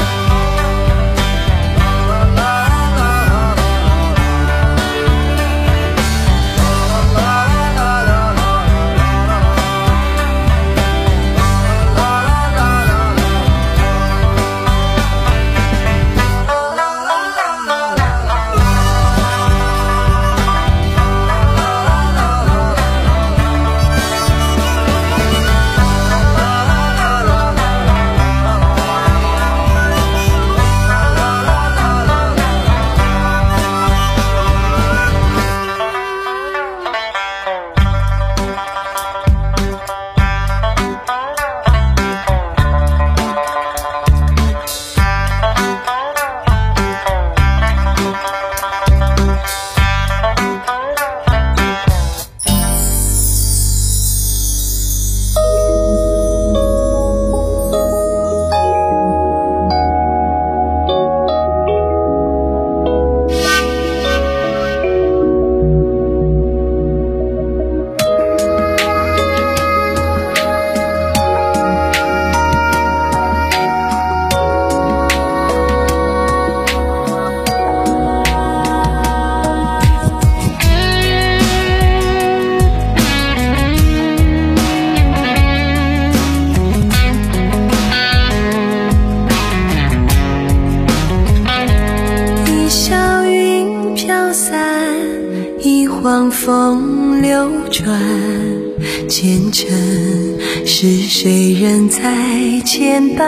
望风流转，前尘是谁人在牵绊？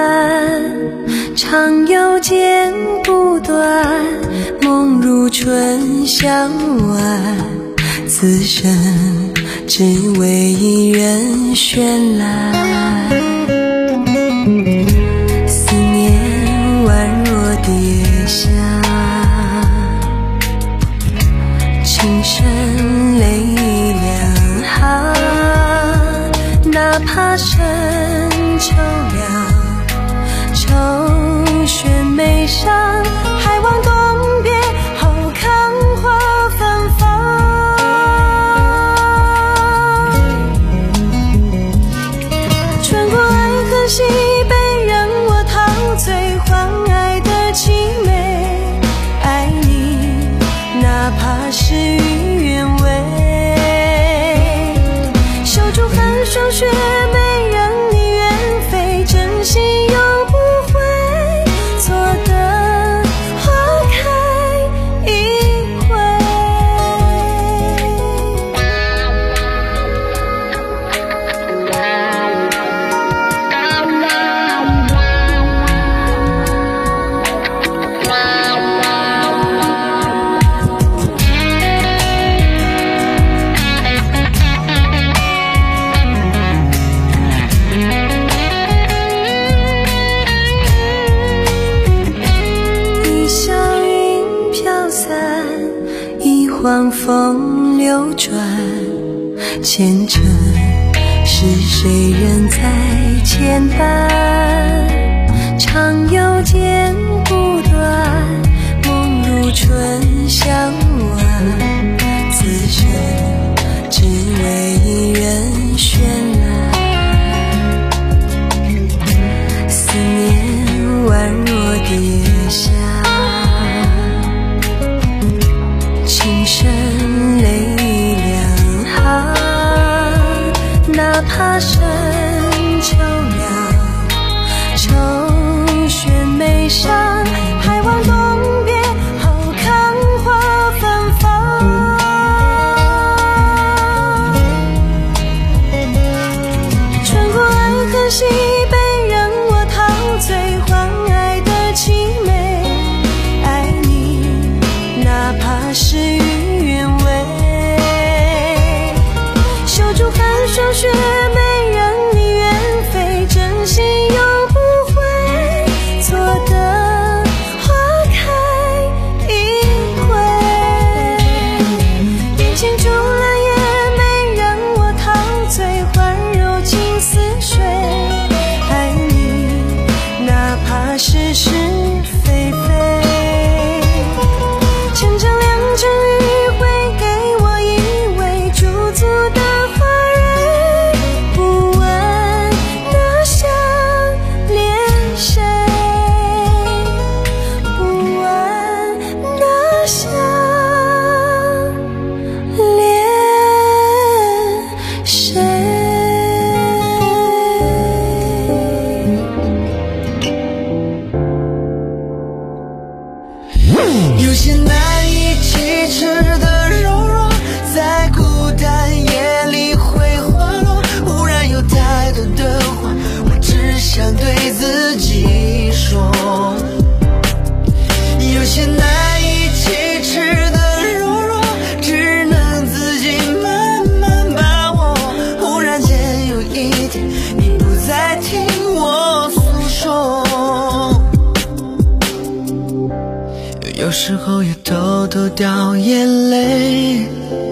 长悠间不断，梦如春向晚，此生只为一人绚烂。思念宛若跌下，情深泪两行，哪怕深秋凉，愁悬眉上，还望东边后看花芬芳。穿过爱河西北，让我陶醉换爱的凄美，爱你哪怕事与愿违，守住寒霜雪梅，让你远飞，真心永不悔，错的花开一回。望风流转，前尘是谁人在牵绊？长悠间不断，梦如春向晚，此生只为一人绚烂。思念宛若跌下，情深泪两行，哪怕深秋凉，愁悬眉上，还望东边后看花芬芳。 时候也偷偷掉眼泪，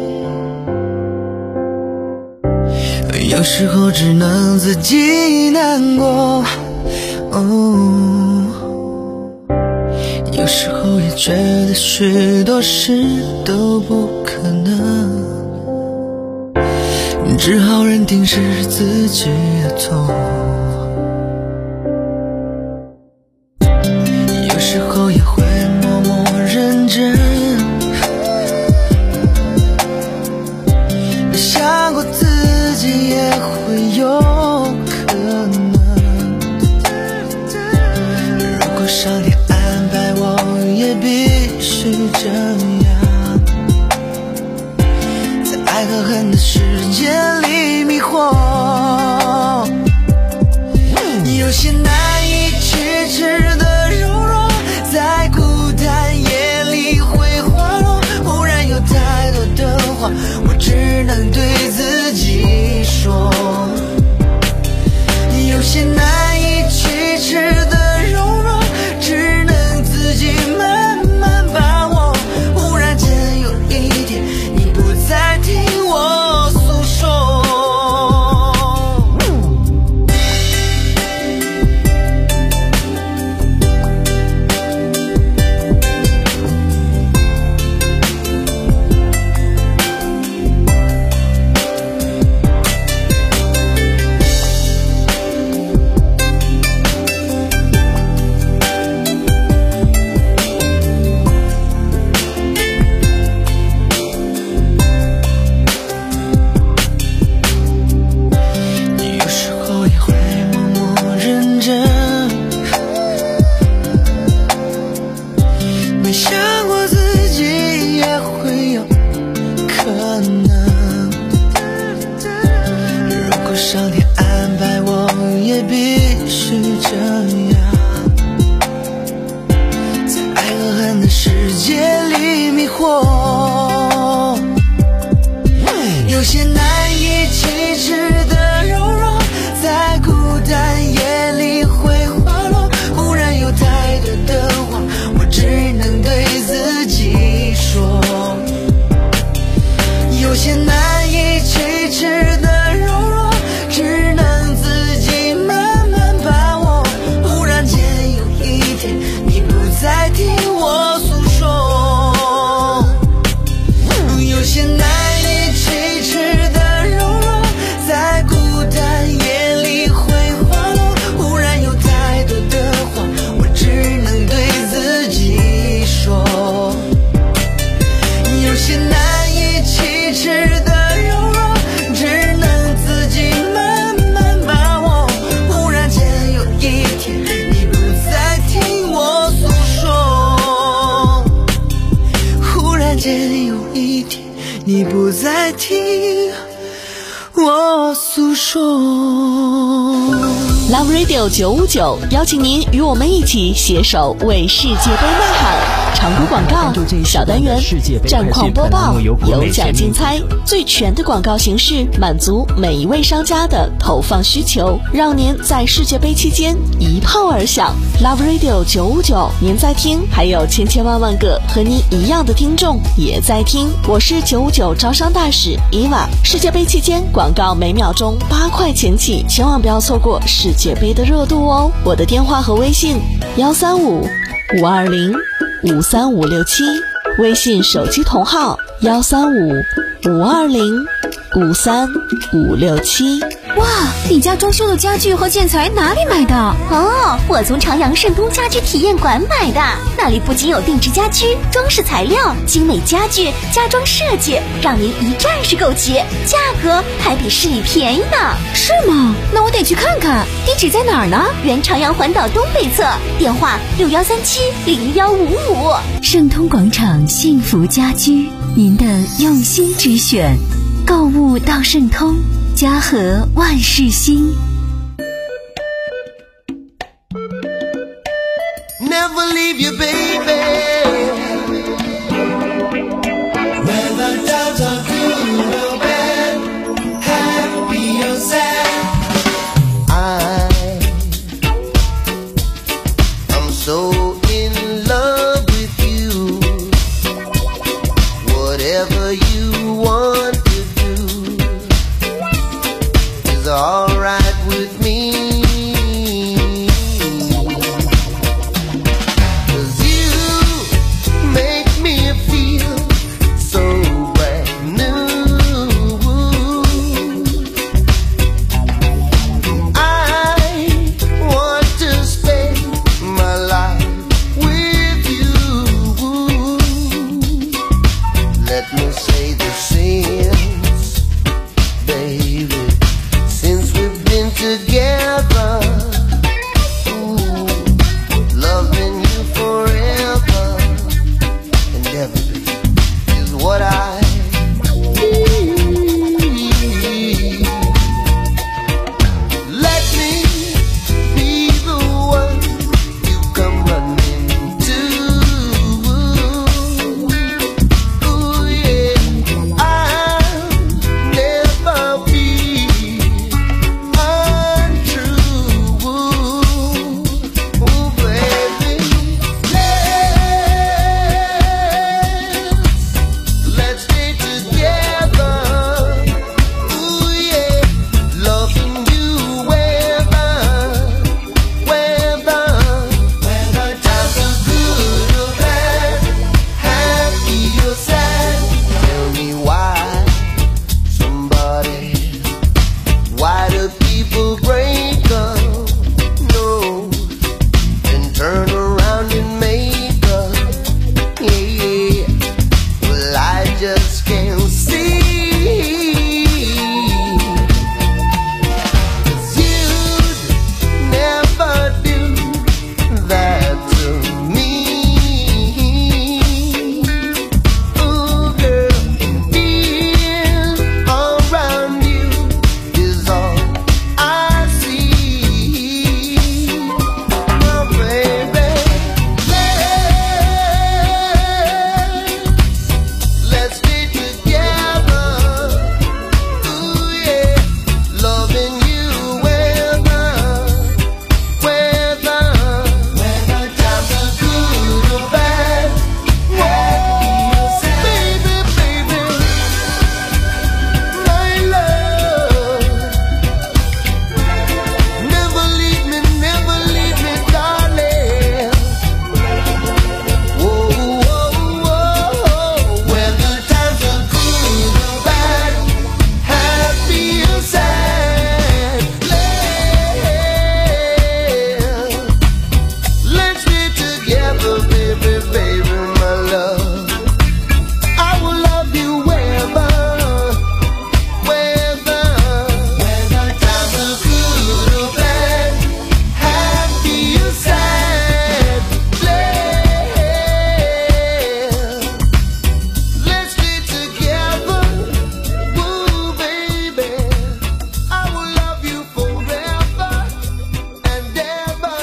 有时候只能自己难过，哦，有时候也觉得许多事都不可能，只好认定是自己的错。有时候也会默默认真，没想过自己也会有可能，如果上天安排我也必须这样，在爱和恨的世界里迷惑，有些难以启齿的柔弱，在孤单夜里会滑落，忽然有太多的话我只能对自己说，有些难以启齿的柔弱只能自己慢慢把握，忽然间有一天你不再听我诉说。你不再听我诉说。 Love Radio 九五九邀请您与我们一起携手为世界杯呐喊。长途广告小单元，战况播报，有奖竞猜，最全的广告形式，满足每一位商家的投放需求，让您在世界杯期间一炮而响。Love Radio 九五九，您在听，还有千千万万个和您一样的听众也在听。我是九五九招商大使伊娃。世界杯期间广告每秒钟八块钱起，千万不要错过世界杯的热度哦。我的电话和微信幺三五五二零五三五六七，微信手机同号幺三五五二零五三五六七。 哇，你家装修的家具和建材哪里买的？哦，我从长阳盛都家居体验馆买的，那里不仅有定制家居、装饰材料、精美家具、家装设计，让您一站式购齐，价格还比市里便宜呢。是吗？那我得去看看。地址在哪儿呢？原长阳环岛东北侧，电话六幺三七零幺五五。 盛通广场幸福家居，您的用心之选，购物到盛通。家和万事兴。 Never leave you, baby. Whether times are good or bad, happy or sad, I I'm so in love with you. made the sense, baby, since we've been together. Ooh, loving you forever and ever, baby, is what I need. Let me be the one you come running to. Ooh, yeah, I'll never be untrue. Ooh, baby, let's let's stay together. Ooh, yeah, loving you whether, whether, whether times are good or bad, happy or sad. Tell me why, somebody, why do people break up? No, and turn around and make up. Yeah, yeah. Well, I just can't see. 'Cause you'd never do that to me. Ooh, girl, being around you is all I see. Oh, baby, let's let's stay together. Ooh, yeah, loving you whether, whether, whether times are good or bad, happy or sad. Baby, baby, my love, never leave me, never leave me, darling. Whoa, whoa, whoa, whether times are good or bad, happy or sad, let's let's be together, baby, baby, my love. I will love you whether, whether, whether times are good or bad, happy or sad, let's let's stay together. Ooh, baby, I will love you forever and ever.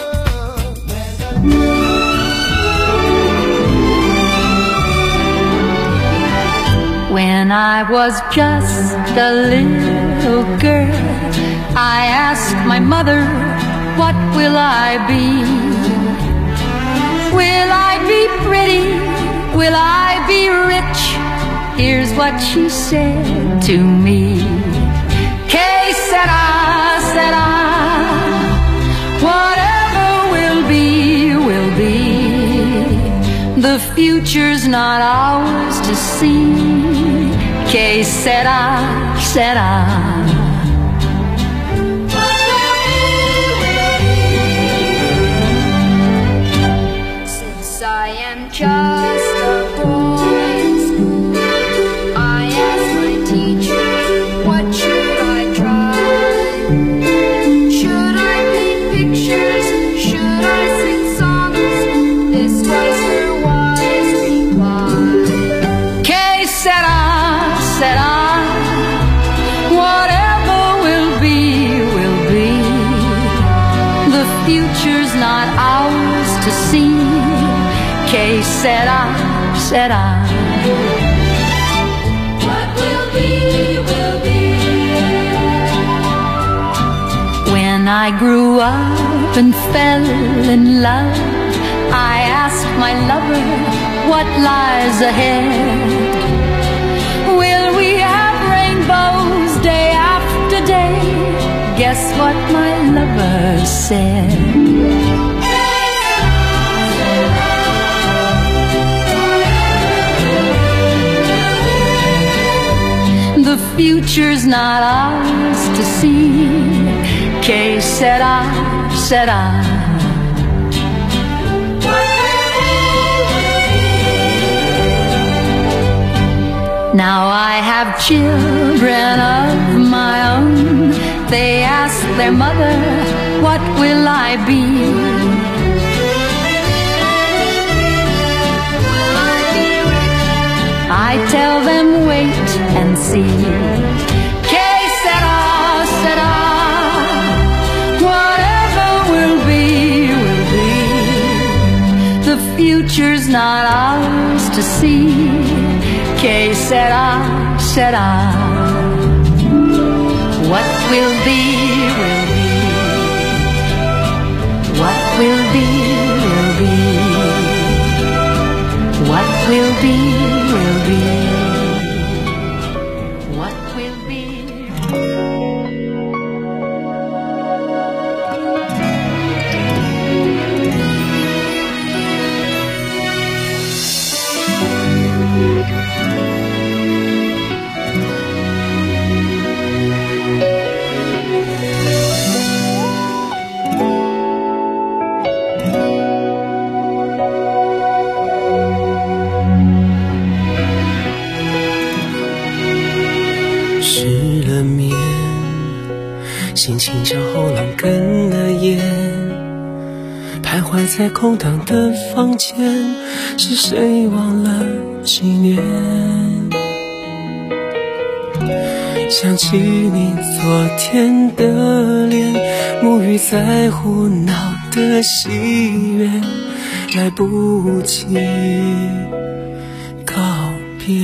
When I was just a little girl, I asked my mother, what will I be? Will I be pretty? Will I be rich? Here's what she said to me. Que sera, sera, whatever will be, will be. The future's not ours to see. Que sera, sera. Since I am just a boy in school, I ask my teacher, what should I try? Should I paint pictures? Should I sing songs? This was her wise reply. Que sera, sera, whatever will be, will be. The future's not ours to see. Que sera, sera. What will be, will be. When I grew up and fell in love, I asked my lover, what lies ahead? Will we have rainbows day after day? Guess what my lover said? The future's not ours to see. Que sera, sera. Now I have children of my own. They ask their mother, what will I be? I tell them wait and see. Que sera, sera. Whatever will be, will be. The future's not ours to see. Que sera, sera. What will be, will be. What will be, will be. What will be, will be. What will be. 失了眠，心情像喉咙哽了咽，徘徊在空荡的房间，是谁忘了纪念？想起你昨天的脸，沐浴在胡闹的喜悦，来不及告别。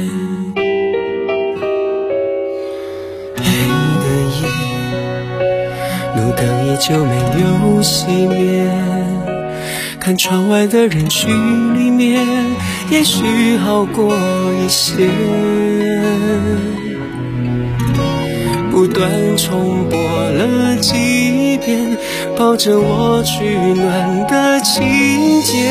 路灯依旧没有熄灭，看窗外的人群里面，也许好过一些。不断重播了几遍，抱着我取暖的情节，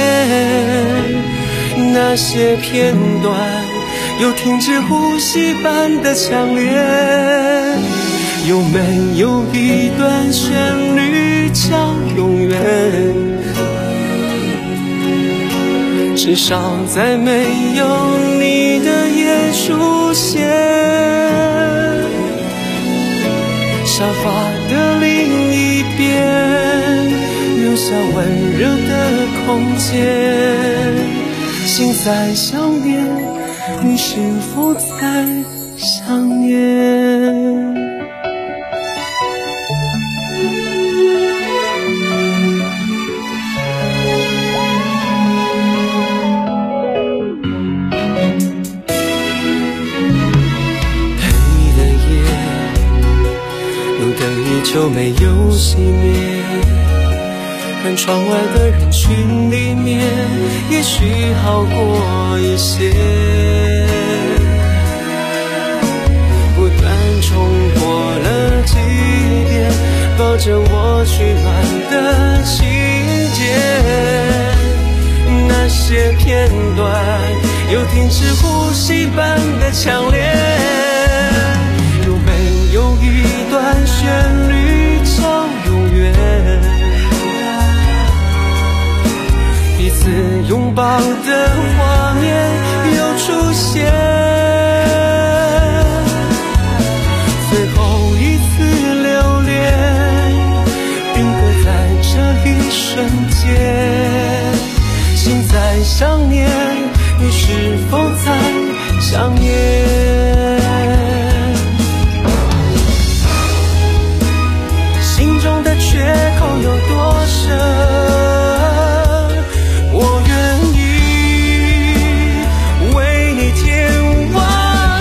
那些片段有停止呼吸般的强烈。有没有一段旋律叫永远？至少在没有你的夜出现，沙发的另一边，留下温热的空间。心在想念，你是否在想念？就没有熄灭，看窗外的人群里面，也许好过一些。不断重播了几遍，抱着我取暖的情节，那些片段有停止呼吸般的强烈。有没有一段旋律叫永远？彼此拥抱的画面又出现，最后一次留恋定格在这一瞬间。心在想念，你是否在想念？缺口有多深，我愿意为你填完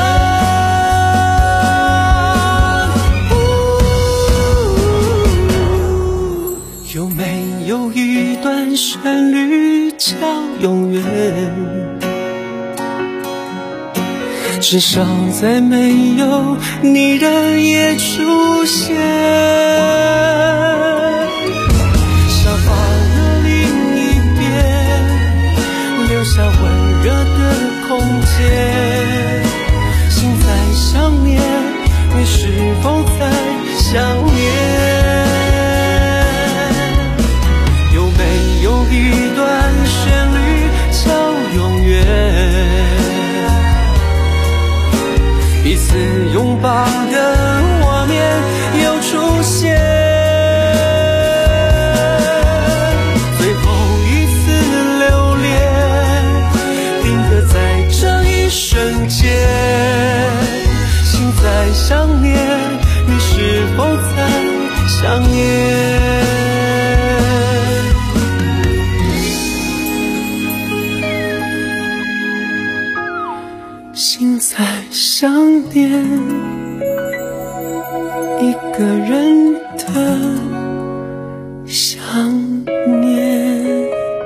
整。有没有一段旋律叫永远？至少在没有你的夜出现，沙发的另一边，留下温热的空间。心在想念，你是否在想念？有没有一段旋律叫永远？ 彼此拥抱的画面又出现，最后一次留恋定格在这一瞬间，心在想念，你是否在想念？心在想念一个人的想念。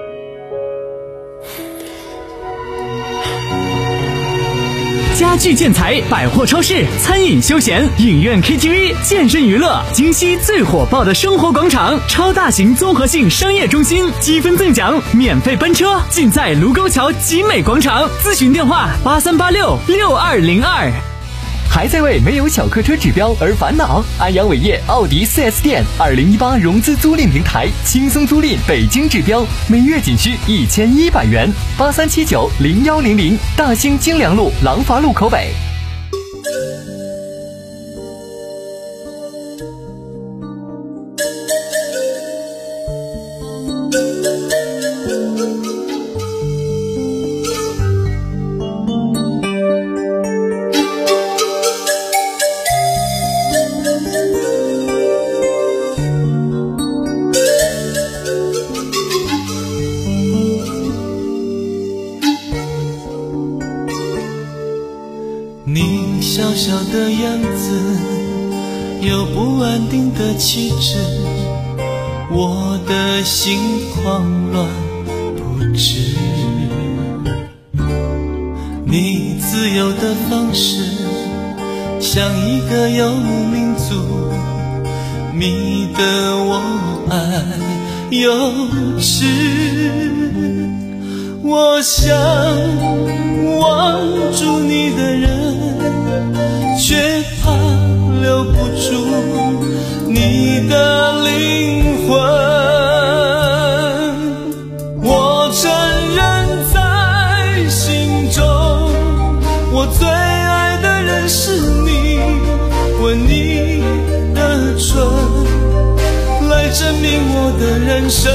家具建材、百货超市、餐饮休闲、影院 K T V、健身娱乐，京西最火爆的生活广场，超大型综合性商业中心，积分赠奖，免费班车，尽在卢沟桥集美广场。咨询电话：八三八六六二零二。 还在为没有小客车指标而烦恼？安阳伟业奥迪 四 S 店二零一八融资租赁平台，轻松租赁北京指标，每月仅需一千一百元。八三七九零幺零零，大兴京良路廊坊路口北。 你小小的样子，有不安定的气质，我的心慌乱不止。你自由的方式，像一个游民族，迷得我爱又痴。我想握住你的人，却怕留不住你的灵魂。我承认在心中，我最爱的人是你，吻你的唇，来证明我的人生。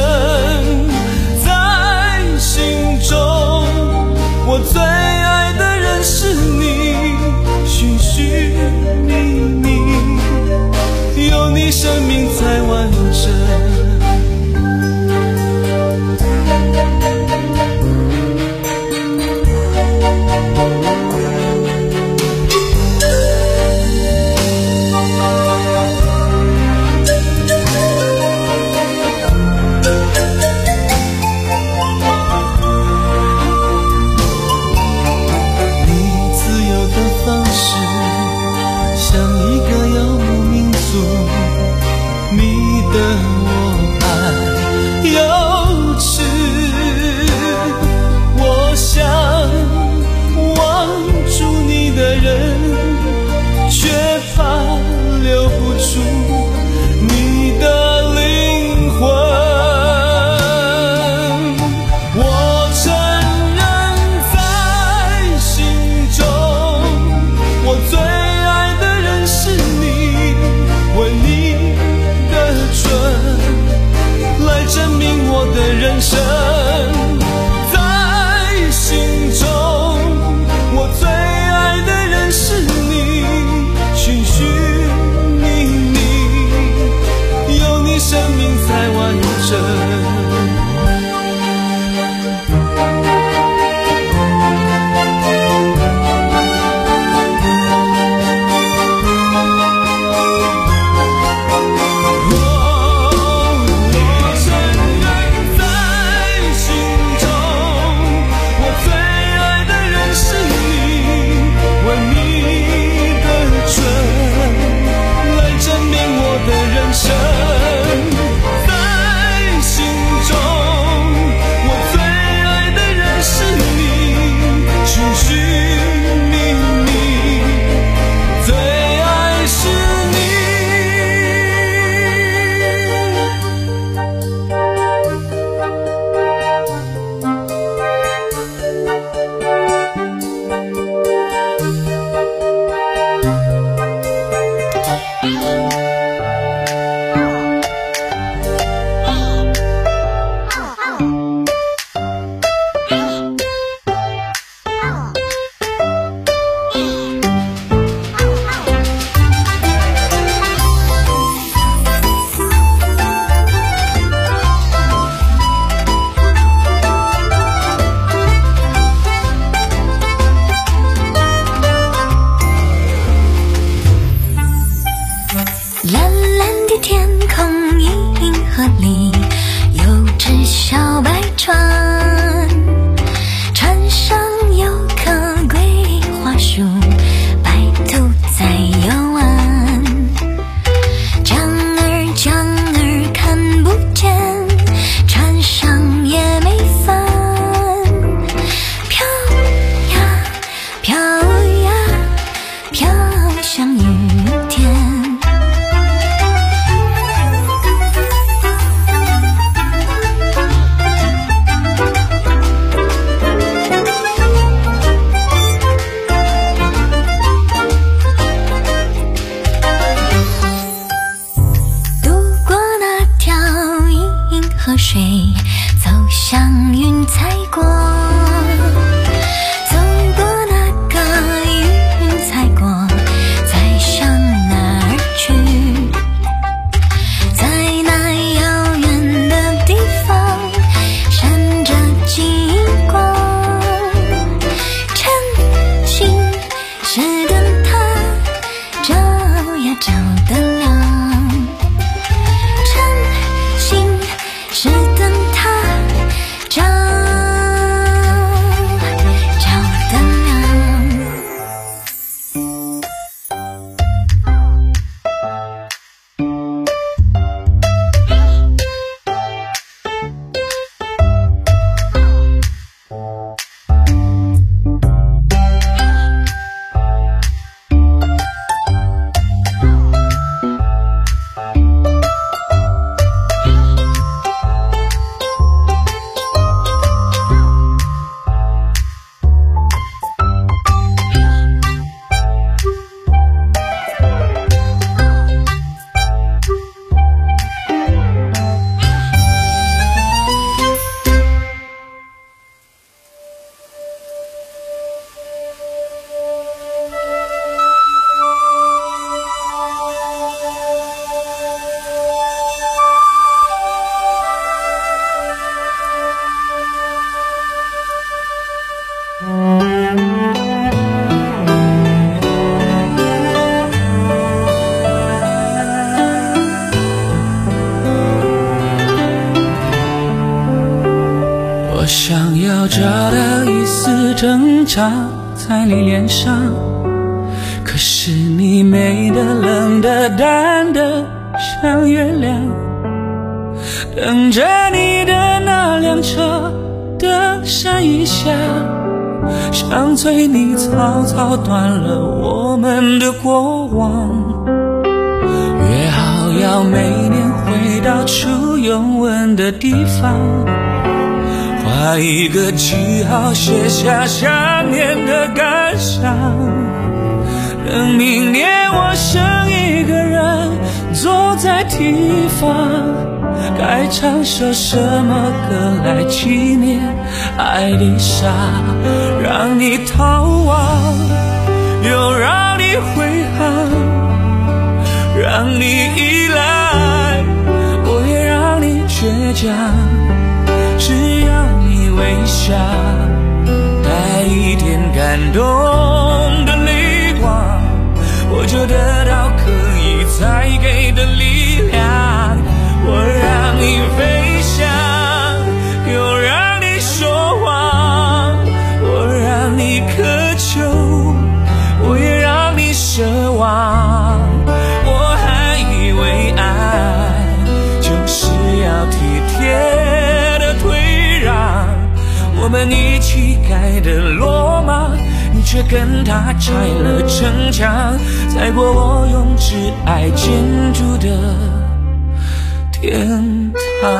在心中，我最爱的人是你，寻寻觅觅，有你生命才完整。 沙在你脸上，可是你美的冷的淡的像月亮。等着你的那辆车的山一下，想催你草草断了我们的过往，约好要每年回到初拥吻的地方，画一个记号，写下想念的感伤。等明年我剩一个人坐在堤防，该唱首什么歌来纪念爱的沙，让你逃亡，又让你回航，让你依赖，我也让你倔强，只要你微笑，带一点感动的泪光，我就得到可以再给的力量。我让你飞翔，又让你说谎，我让你渴求，我也让你奢望。我还以为爱就是要体贴的退让，我们一起盖的罗马，你却跟他拆了城墙，踩过我用挚爱建筑的天堂。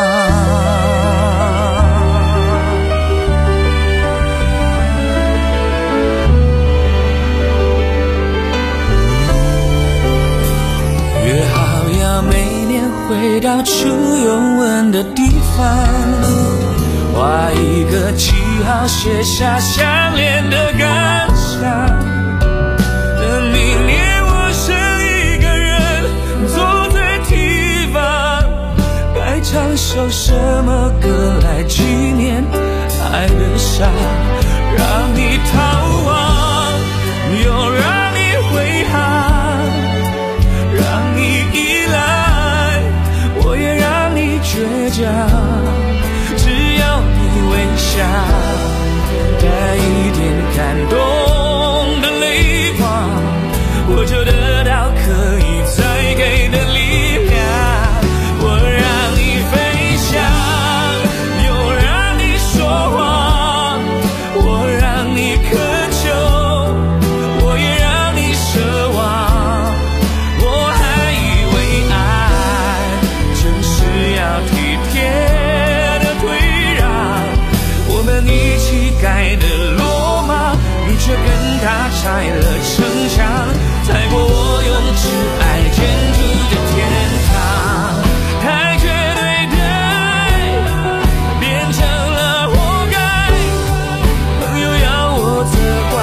约好要每年回到初拥吻的地方，画一个记号，写下相恋的感想。等明年我剩一个人坐在堤防，该唱首什么歌来纪念爱的沙，让你逃亡，又让你回航，让你依赖，我也让你倔强，只要你微笑，带一点感动的泪光，我就得到可以再给的力量。我让你飞翔，又让你说谎，我让你渴求，我也让你奢望。我还以为爱就是要体贴的退让，我们一起盖的罗马，你却跟他拆了城墙，踩过我用挚爱建筑的天堂。太绝对的爱变成了活该，朋友要我责怪，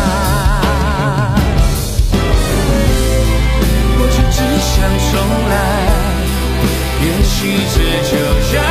或许只想重来，也许这就叫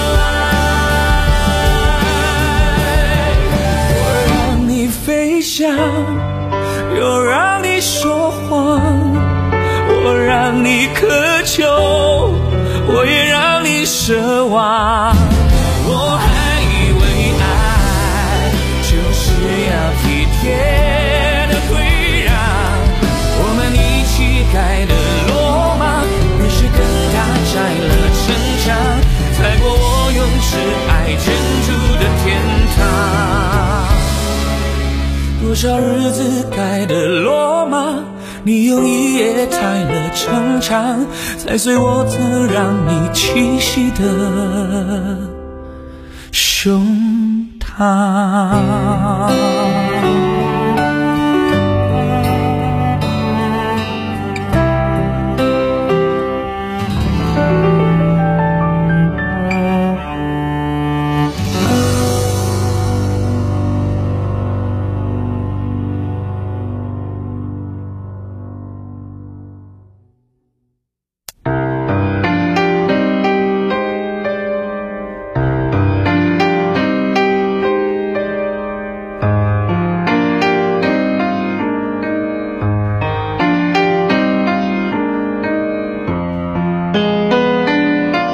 爱。我让你飞翔，又让你说谎，我让你渴求，我也让你奢望。我还以为爱就是要体贴的退让，我们一起盖的罗马，你是跟他拆了城墙，踩过我用挚爱建筑的天堂。多少日子盖的罗马，你用一夜拆了城墙，踩碎我曾让你栖息的胸膛。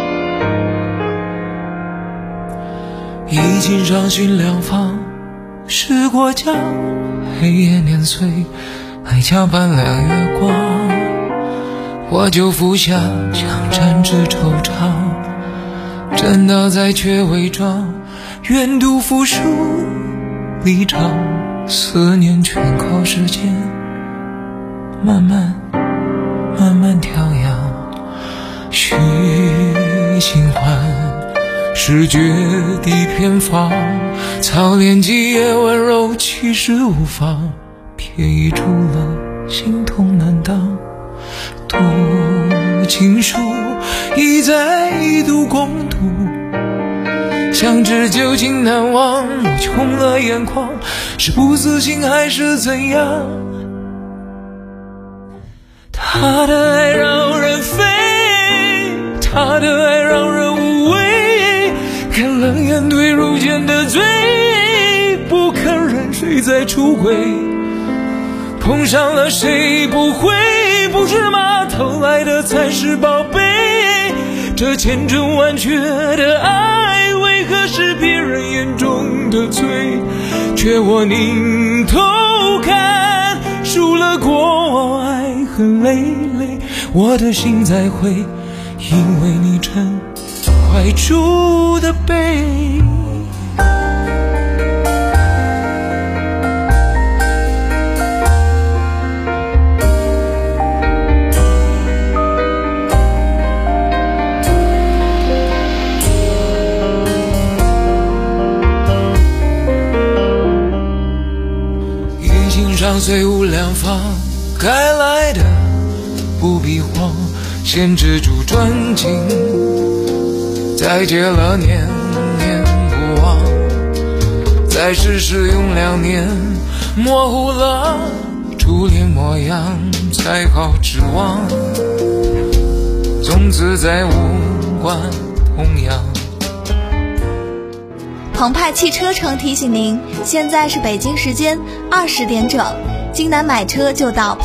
已经上新两房， 是过江，黑夜年岁，爱恰半两月光。我就服下枪战之惆怅，真的在却伪装，愿赌服输离场，思念全靠时间慢慢慢慢调养。许新欢是绝地偏方，操练几夜温柔，其实无妨，偏移出了心痛难当。读情书一再一度共度，相知旧情难忘，我却红了眼眶，是不死心还是怎样？他的爱让人飞，他的爱让人无畏，看冷眼对如剑的罪，不肯认谁在出轨，碰上了谁不会，不是吗？偷来的才是宝贝，这千真万确的爱，为何是别人眼中的罪？却我拧头看，输了过往，爱恨累累，我的心在灰，因为你真怀出的悲。上虽无良方，该来的不必慌，先止住专情，再结了念念不忘，再试试用两年，模糊了初恋模样，才好指望从此再无关痛痒。 澎湃汽车城提醒您，现在是北京时间二十点整，京南买车就到